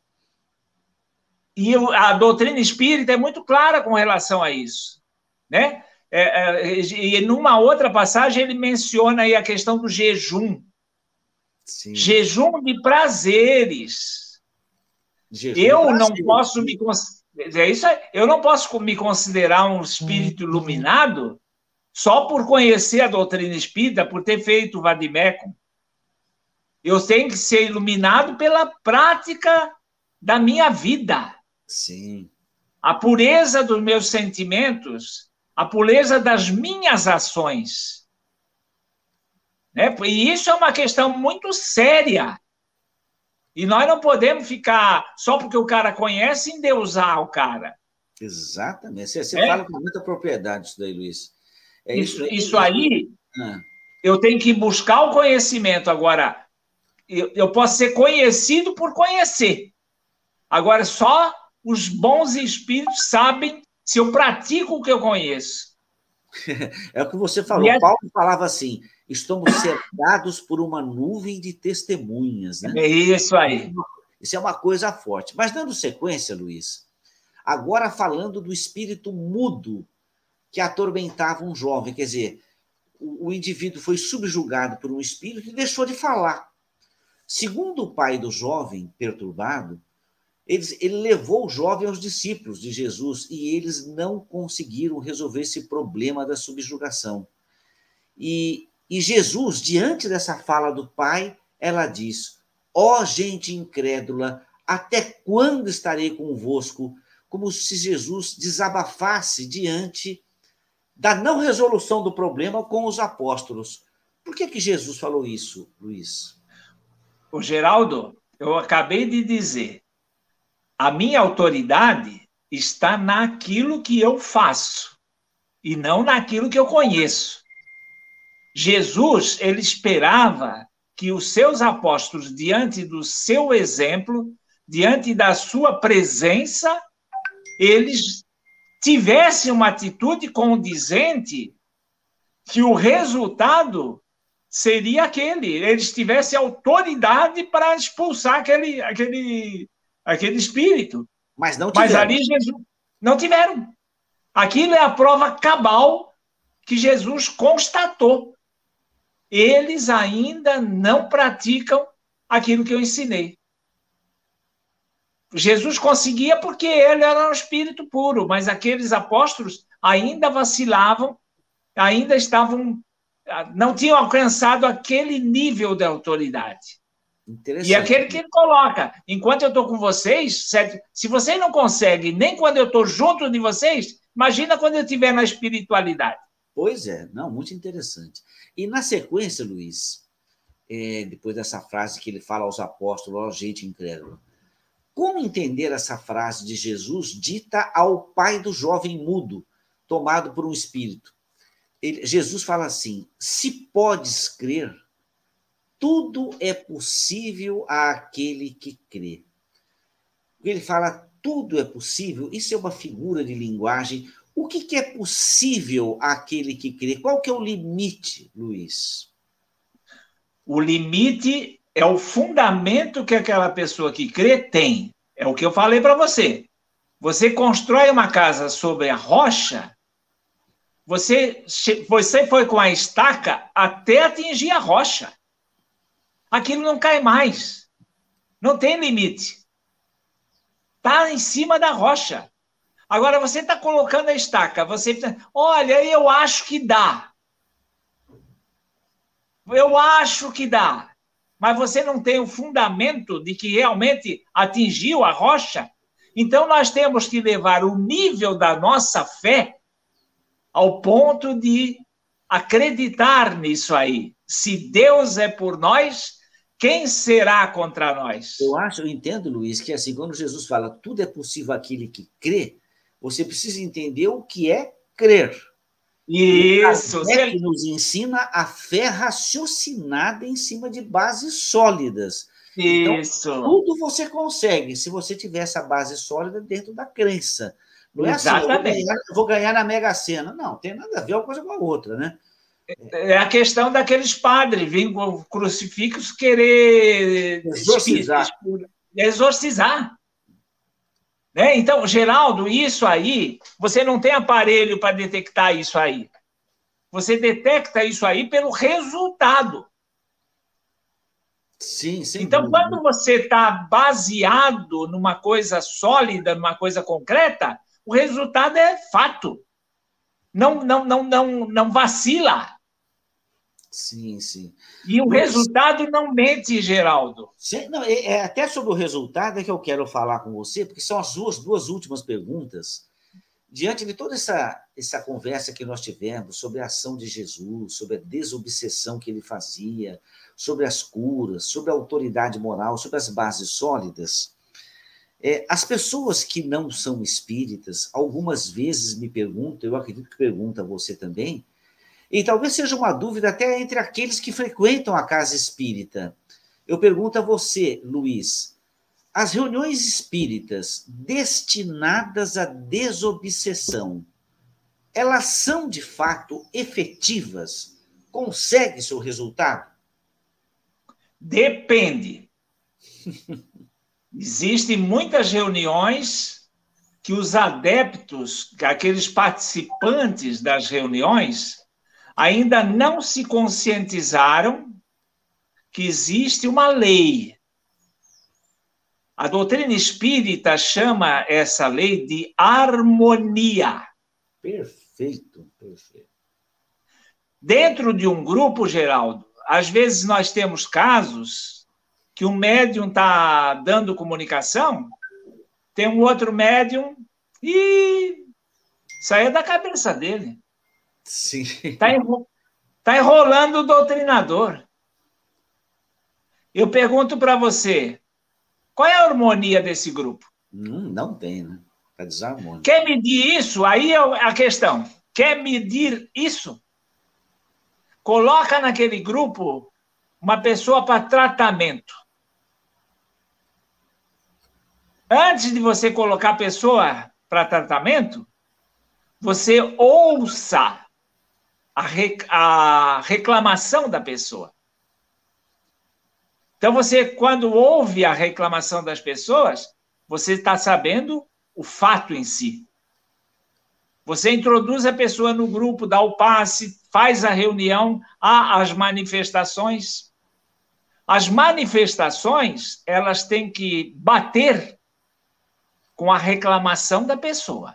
E a doutrina espírita é muito clara com relação a isso, né? É, é, e numa outra passagem ele menciona aí a questão do jejum. Sim. Jejum de prazeres. Jejum eu de prazeres. não posso me é isso aí, eu não posso me considerar um espírito iluminado só por conhecer a doutrina espírita, por ter feito o vademecum. Eu tenho que ser iluminado pela prática da minha vida. Sim. A pureza dos meus sentimentos, a pureza das minhas ações. Né? E isso é uma questão muito séria. E nós não podemos ficar, só porque o cara conhece, endeusar o cara. Exatamente. Você, você é? fala com muita propriedade isso daí, Luiz. É isso, isso, isso aí, ah. eu tenho que buscar o conhecimento. Agora, eu, eu posso ser conhecido por conhecer. Agora, só os bons espíritos sabem se eu pratico o que eu conheço. É o que você falou. É... Paulo falava assim, estamos cercados por uma nuvem de testemunhas, né? É isso aí. Isso é uma coisa forte. Mas, dando sequência, Luiz, agora falando do espírito mudo que atormentava um jovem, quer dizer, o, o indivíduo foi subjugado por um espírito e deixou de falar. Segundo o pai do jovem perturbado, ele, ele levou o jovem aos discípulos de Jesus e eles não conseguiram resolver esse problema da subjugação. E, e Jesus, diante dessa fala do pai, ela diz: ó gente incrédula, até quando estarei convosco? Como se Jesus desabafasse diante da não resolução do problema com os apóstolos. Por que que Jesus falou isso, Luiz? O Geraldo, eu acabei de dizer, a minha autoridade está naquilo que eu faço e não naquilo que eu conheço. Jesus, ele esperava que os seus apóstolos, diante do seu exemplo, diante da sua presença, eles tivessem uma atitude condizente que o resultado seria aquele, eles tivessem autoridade para expulsar aquele, aquele, aquele espírito. Mas não tiveram. Mas ali Jesus não tiveram. Aquilo é a prova cabal que Jesus constatou. Eles ainda não praticam aquilo que eu ensinei. Jesus conseguia porque ele era um espírito puro, mas aqueles apóstolos ainda vacilavam, ainda estavam, não tinham alcançado aquele nível de autoridade. E aquele que ele coloca, enquanto eu estou com vocês, certo? Se vocês não conseguem, nem quando eu estou junto de vocês, imagina quando eu estiver na espiritualidade. Pois é, não, muito interessante. E na sequência, Luiz, é, depois dessa frase que ele fala aos apóstolos, ó gente incrédula, como entender essa frase de Jesus dita ao pai do jovem mudo, tomado por um espírito? Ele, Jesus fala assim: se podes crer, tudo é possível àquele que crê. Ele fala tudo é possível, isso é uma figura de linguagem. O que, que é possível àquele que crê? Qual que é o limite, Luiz? O limite é o fundamento que aquela pessoa que crê tem. É o que eu falei para você. Você constrói uma casa sobre a rocha, você, você foi com a estaca até atingir a rocha. Aquilo não cai mais. Não tem limite. Está em cima da rocha. Agora, você está colocando a estaca, você... Olha, eu acho que dá. Eu acho que dá. Mas você não tem o fundamento de que realmente atingiu a rocha. Então, nós temos que levar o nível da nossa fé ao ponto de acreditar nisso aí. Se Deus é por nós, quem será contra nós? Eu acho, eu entendo, Luiz, que assim, quando Jesus fala tudo é possível àquele que crê, você precisa entender o que é crer. Isso. E a fé que nos ensina a fé raciocinada em cima de bases sólidas. Isso. Então, tudo você consegue se você tiver essa base sólida dentro da crença. Não é Exatamente. assim, eu vou, ganhar, eu vou ganhar na Mega Sena. Não, tem nada a ver uma coisa com a outra, né? É a questão daqueles padres virem com o crucifixo querer exorcizar. exorcizar. Né? Então, Geraldo, isso aí, você não tem aparelho para detectar isso aí. Você detecta isso aí pelo resultado. Sim, sim. Então, dúvida. Quando você está baseado numa coisa sólida, numa coisa concreta, o resultado é fato. Não, não, não, não, não vacila. Sim, sim. E o Mas... resultado não mente, Geraldo. Sim, não, é, é até sobre o resultado é que eu quero falar com você, porque são as duas, duas últimas perguntas. Diante de toda essa, essa conversa que nós tivemos sobre a ação de Jesus, sobre a desobsessão que ele fazia, sobre as curas, sobre a autoridade moral, sobre as bases sólidas, é, as pessoas que não são espíritas, algumas vezes me perguntam, eu acredito que pergunta a você também, e talvez seja uma dúvida até entre aqueles que frequentam a casa espírita. Eu pergunto a você, Luiz, as reuniões espíritas destinadas à desobsessão, elas são de fato efetivas consegue-se o resultado? Depende. Existem muitas reuniões que os adeptos, aqueles participantes das reuniões, ainda não se conscientizaram que existe uma lei. A doutrina espírita chama essa lei de harmonia. Perfeito, perfeito. Dentro de um grupo, Geraldo, às vezes nós temos casos que um médium está dando comunicação, tem um outro médium e saiu da cabeça dele. Sim. Está enro... tá enrolando o doutrinador. Eu pergunto para você, qual é a harmonia desse grupo? Não, não tem, né? Está desarmônico. Quer medir isso? Aí é a questão. Quer medir isso? Coloca naquele grupo uma pessoa para tratamento. Antes de você colocar a pessoa para tratamento, você ouça a, rec... a reclamação da pessoa. Então, você, quando ouve a reclamação das pessoas, você está sabendo o fato em si. Você introduz a pessoa no grupo, dá o passe, faz a reunião, há as manifestações. As manifestações, elas têm que bater com a reclamação da pessoa.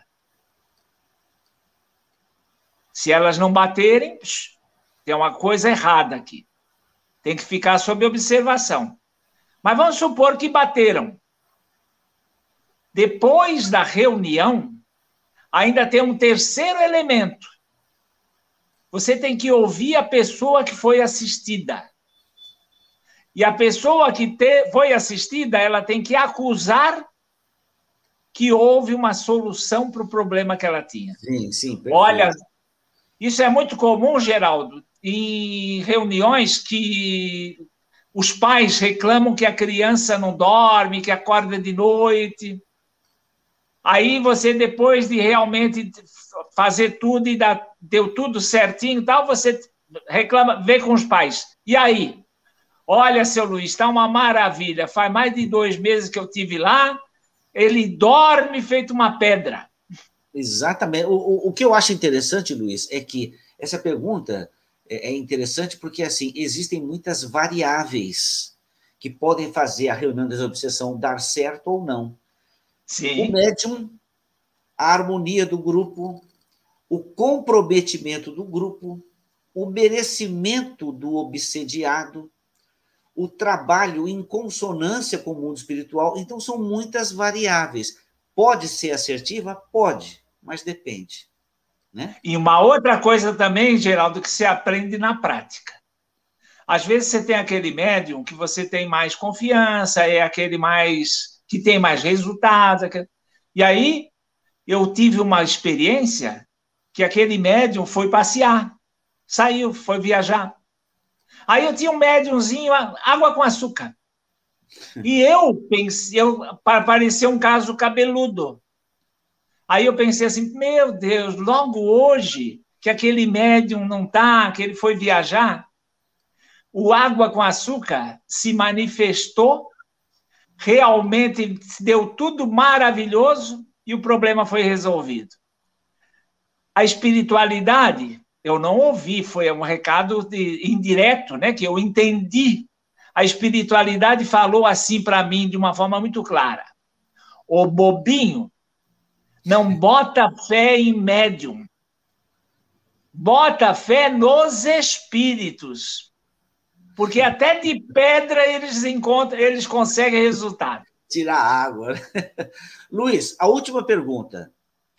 Se elas não baterem, tem uma coisa errada aqui. Tem que ficar sob observação. Mas vamos supor que bateram. Depois da reunião, ainda tem um terceiro elemento. Você tem que ouvir a pessoa que foi assistida. E a pessoa que te, foi assistida, ela tem que acusar que houve uma solução para o problema que ela tinha. Sim, sim, perfeito. Olha, isso é muito comum, Geraldo, em reuniões que os pais reclamam que a criança não dorme, que acorda de noite. Aí você, depois de realmente fazer tudo e dar, deu tudo certinho e tal, você reclama, vê com os pais. E aí? Olha, seu Luiz, está uma maravilha. Faz mais de dois meses que eu estive lá, ele dorme feito uma pedra. Exatamente. O, o, o que eu acho interessante, Luiz, é que essa pergunta é, é interessante porque, assim, existem muitas variáveis que podem fazer a reunião da obsessão dar certo ou não. Sim. O médium, a harmonia do grupo, o comprometimento do grupo, o merecimento do obsediado, o trabalho em consonância com o mundo espiritual. Então, são muitas variáveis. Pode ser assertiva? Pode, mas depende. Né? E uma outra coisa também, Geraldo, que se aprende na prática. Às vezes você tem aquele médium que você tem mais confiança, é aquele mais que tem mais resultados. E aí, eu tive uma experiência que aquele médium foi passear, saiu, foi viajar. Aí eu tinha um médiumzinho, água com açúcar. E eu pensei, eu, parecia um caso cabeludo. Aí eu pensei assim, meu Deus, logo hoje, que aquele médium não está, que ele foi viajar, o água com açúcar se manifestou, realmente deu tudo maravilhoso e o problema foi resolvido. A espiritualidade, eu não ouvi, foi um recado de, indireto, né, que eu entendi. A espiritualidade falou assim para mim de uma forma muito clara. O bobinho não bota fé em médium, bota fé nos espíritos, porque até de pedra eles encontram, eles conseguem resultado. Tirar água. Luiz, a última pergunta.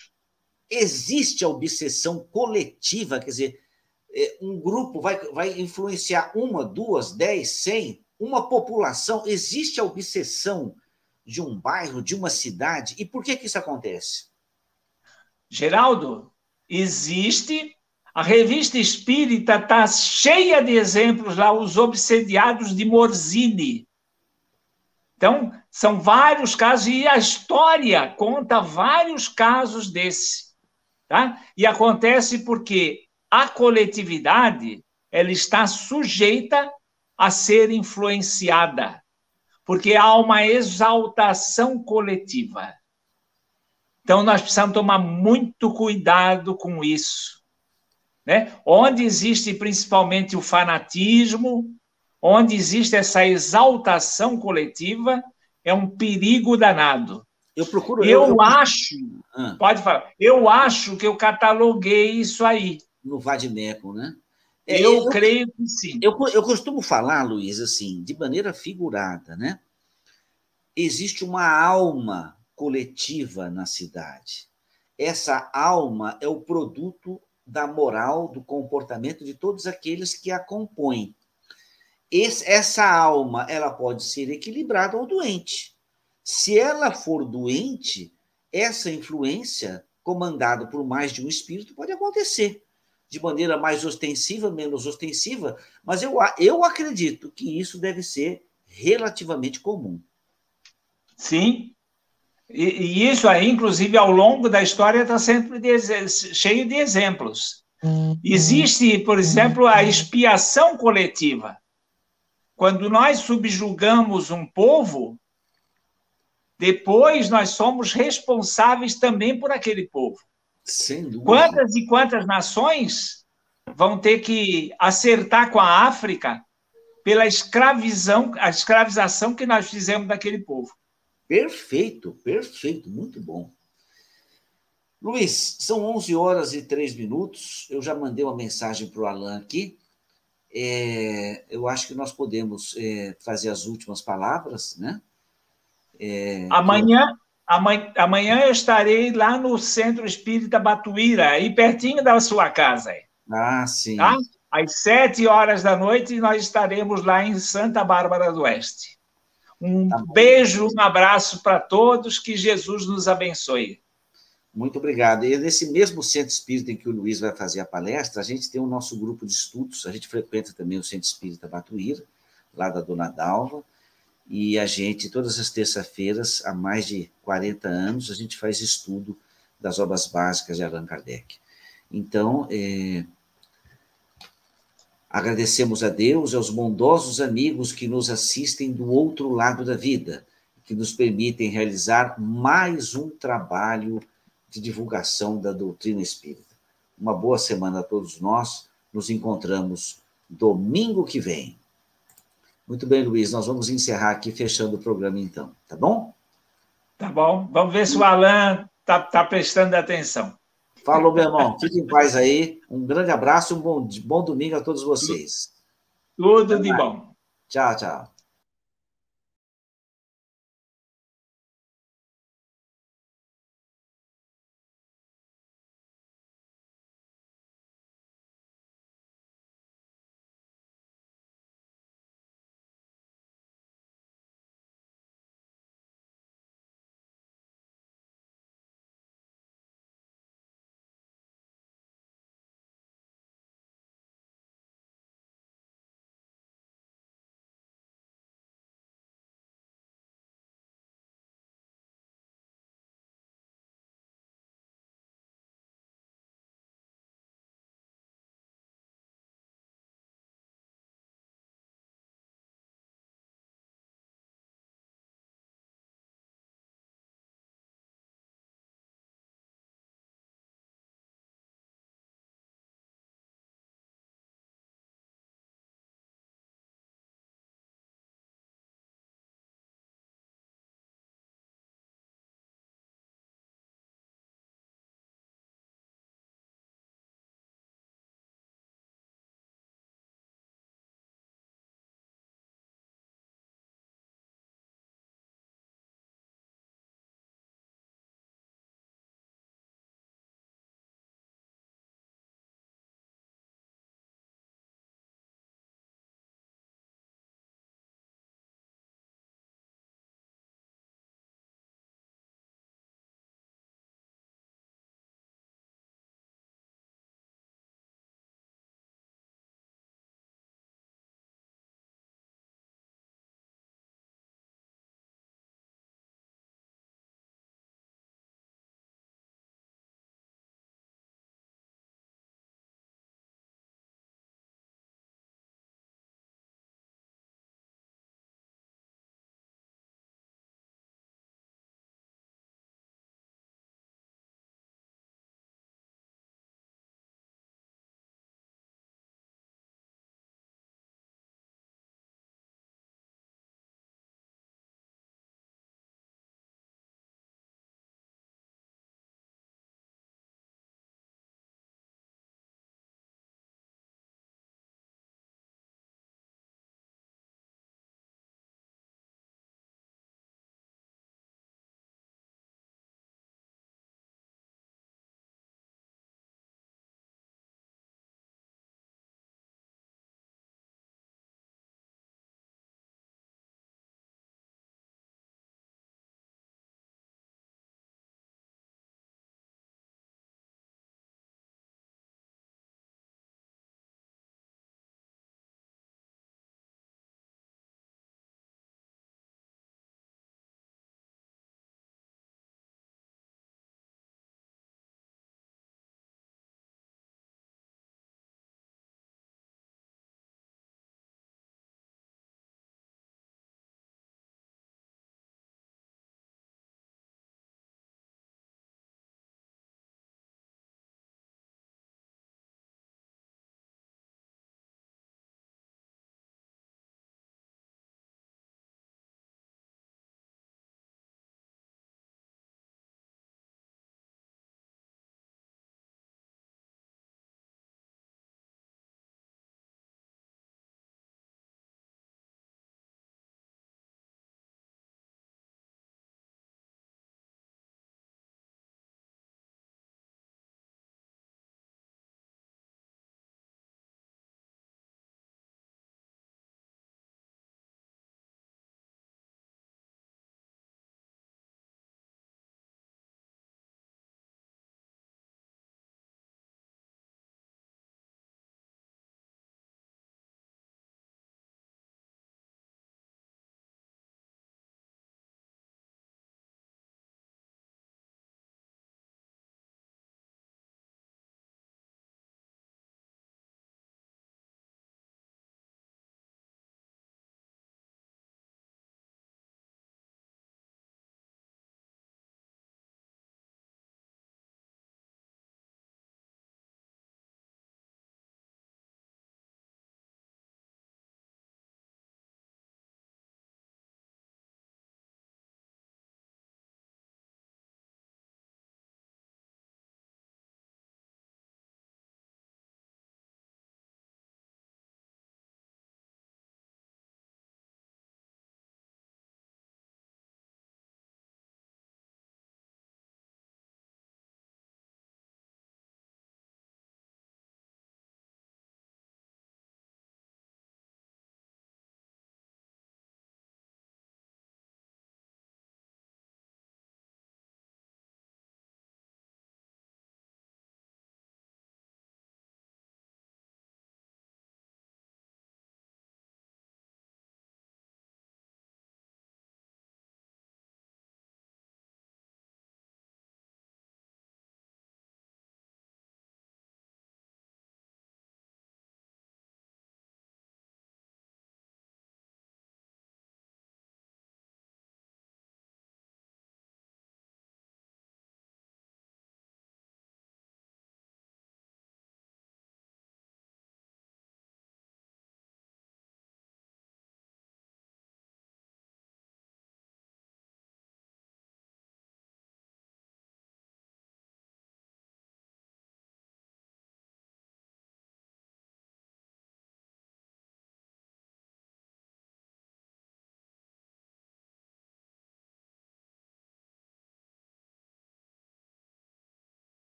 Existe a obsessão coletiva? Quer dizer, um grupo vai, vai influenciar uma, duas, dez, cem, uma população? Existe a obsessão de um bairro, de uma cidade? E por que que isso acontece? Geraldo, existe. A revista Espírita está cheia de exemplos lá, os obsediados de Morzine. Então, são vários casos, e a história conta vários casos desse. Tá? E acontece porque a coletividade ela está sujeita a ser influenciada, porque há uma exaltação coletiva. Então, nós precisamos tomar muito cuidado com isso, né? Onde existe principalmente o fanatismo, onde existe essa exaltação coletiva, é um perigo danado. Eu procuro... Eu, eu, eu... acho, ah. pode falar, eu acho que eu cataloguei isso aí. No Vadimeco, né? É, eu, eu creio que sim. Eu, eu costumo falar, Luiz, assim, de maneira figurada, né? Existe uma alma coletiva na cidade. Essa alma é o produto da moral, do comportamento de todos aqueles que a compõem. Esse, essa alma, ela pode ser equilibrada ou doente. Se ela for doente, essa influência, comandada por mais de um espírito, pode acontecer de maneira mais ostensiva, menos ostensiva, mas eu, eu acredito que isso deve ser relativamente comum. Sim, e, e isso aí, inclusive, ao longo da história, está sempre de, cheio de exemplos. Existe, por exemplo, a expiação coletiva. Quando nós subjugamos um povo, depois nós somos responsáveis também por aquele povo. Sem dúvida. Quantas e quantas nações vão ter que acertar com a África pela escravização, a escravização que nós fizemos daquele povo? Perfeito, perfeito, muito bom. Luiz, são onze horas e três minutos, eu já mandei uma mensagem para o Alain aqui, é, eu acho que nós podemos é, fazer as últimas palavras, né? É, amanhã, eu... amanhã, amanhã eu estarei lá no Centro Espírita Batuíra, aí pertinho da sua casa. Ah, sim. Tá? Às sete horas da noite, nós estaremos lá em Santa Bárbara do Oeste. Um tá beijo, um abraço para todos, que Jesus nos abençoe. Muito obrigado. E nesse mesmo Centro Espírita em que o Luiz vai fazer a palestra, a gente tem o nosso grupo de estudos, a gente frequenta também o Centro Espírita Batuíra, lá da Dona Dalva, e a gente, todas as terças-feiras, há mais de quarenta anos, a gente faz estudo das obras básicas de Allan Kardec. Então, é... agradecemos a Deus e aos bondosos amigos que nos assistem do outro lado da vida, que nos permitem realizar mais um trabalho de divulgação da doutrina espírita. Uma boa semana a todos nós. Nos encontramos domingo que vem. Muito bem, Luiz, nós vamos encerrar aqui, fechando o programa então, tá bom? Tá bom. Vamos ver se o Alain está tá prestando atenção. Falou, meu irmão. Fique em paz aí. Um grande abraço e um bom, bom domingo a todos vocês. Tudo de bom. Tchau, tchau.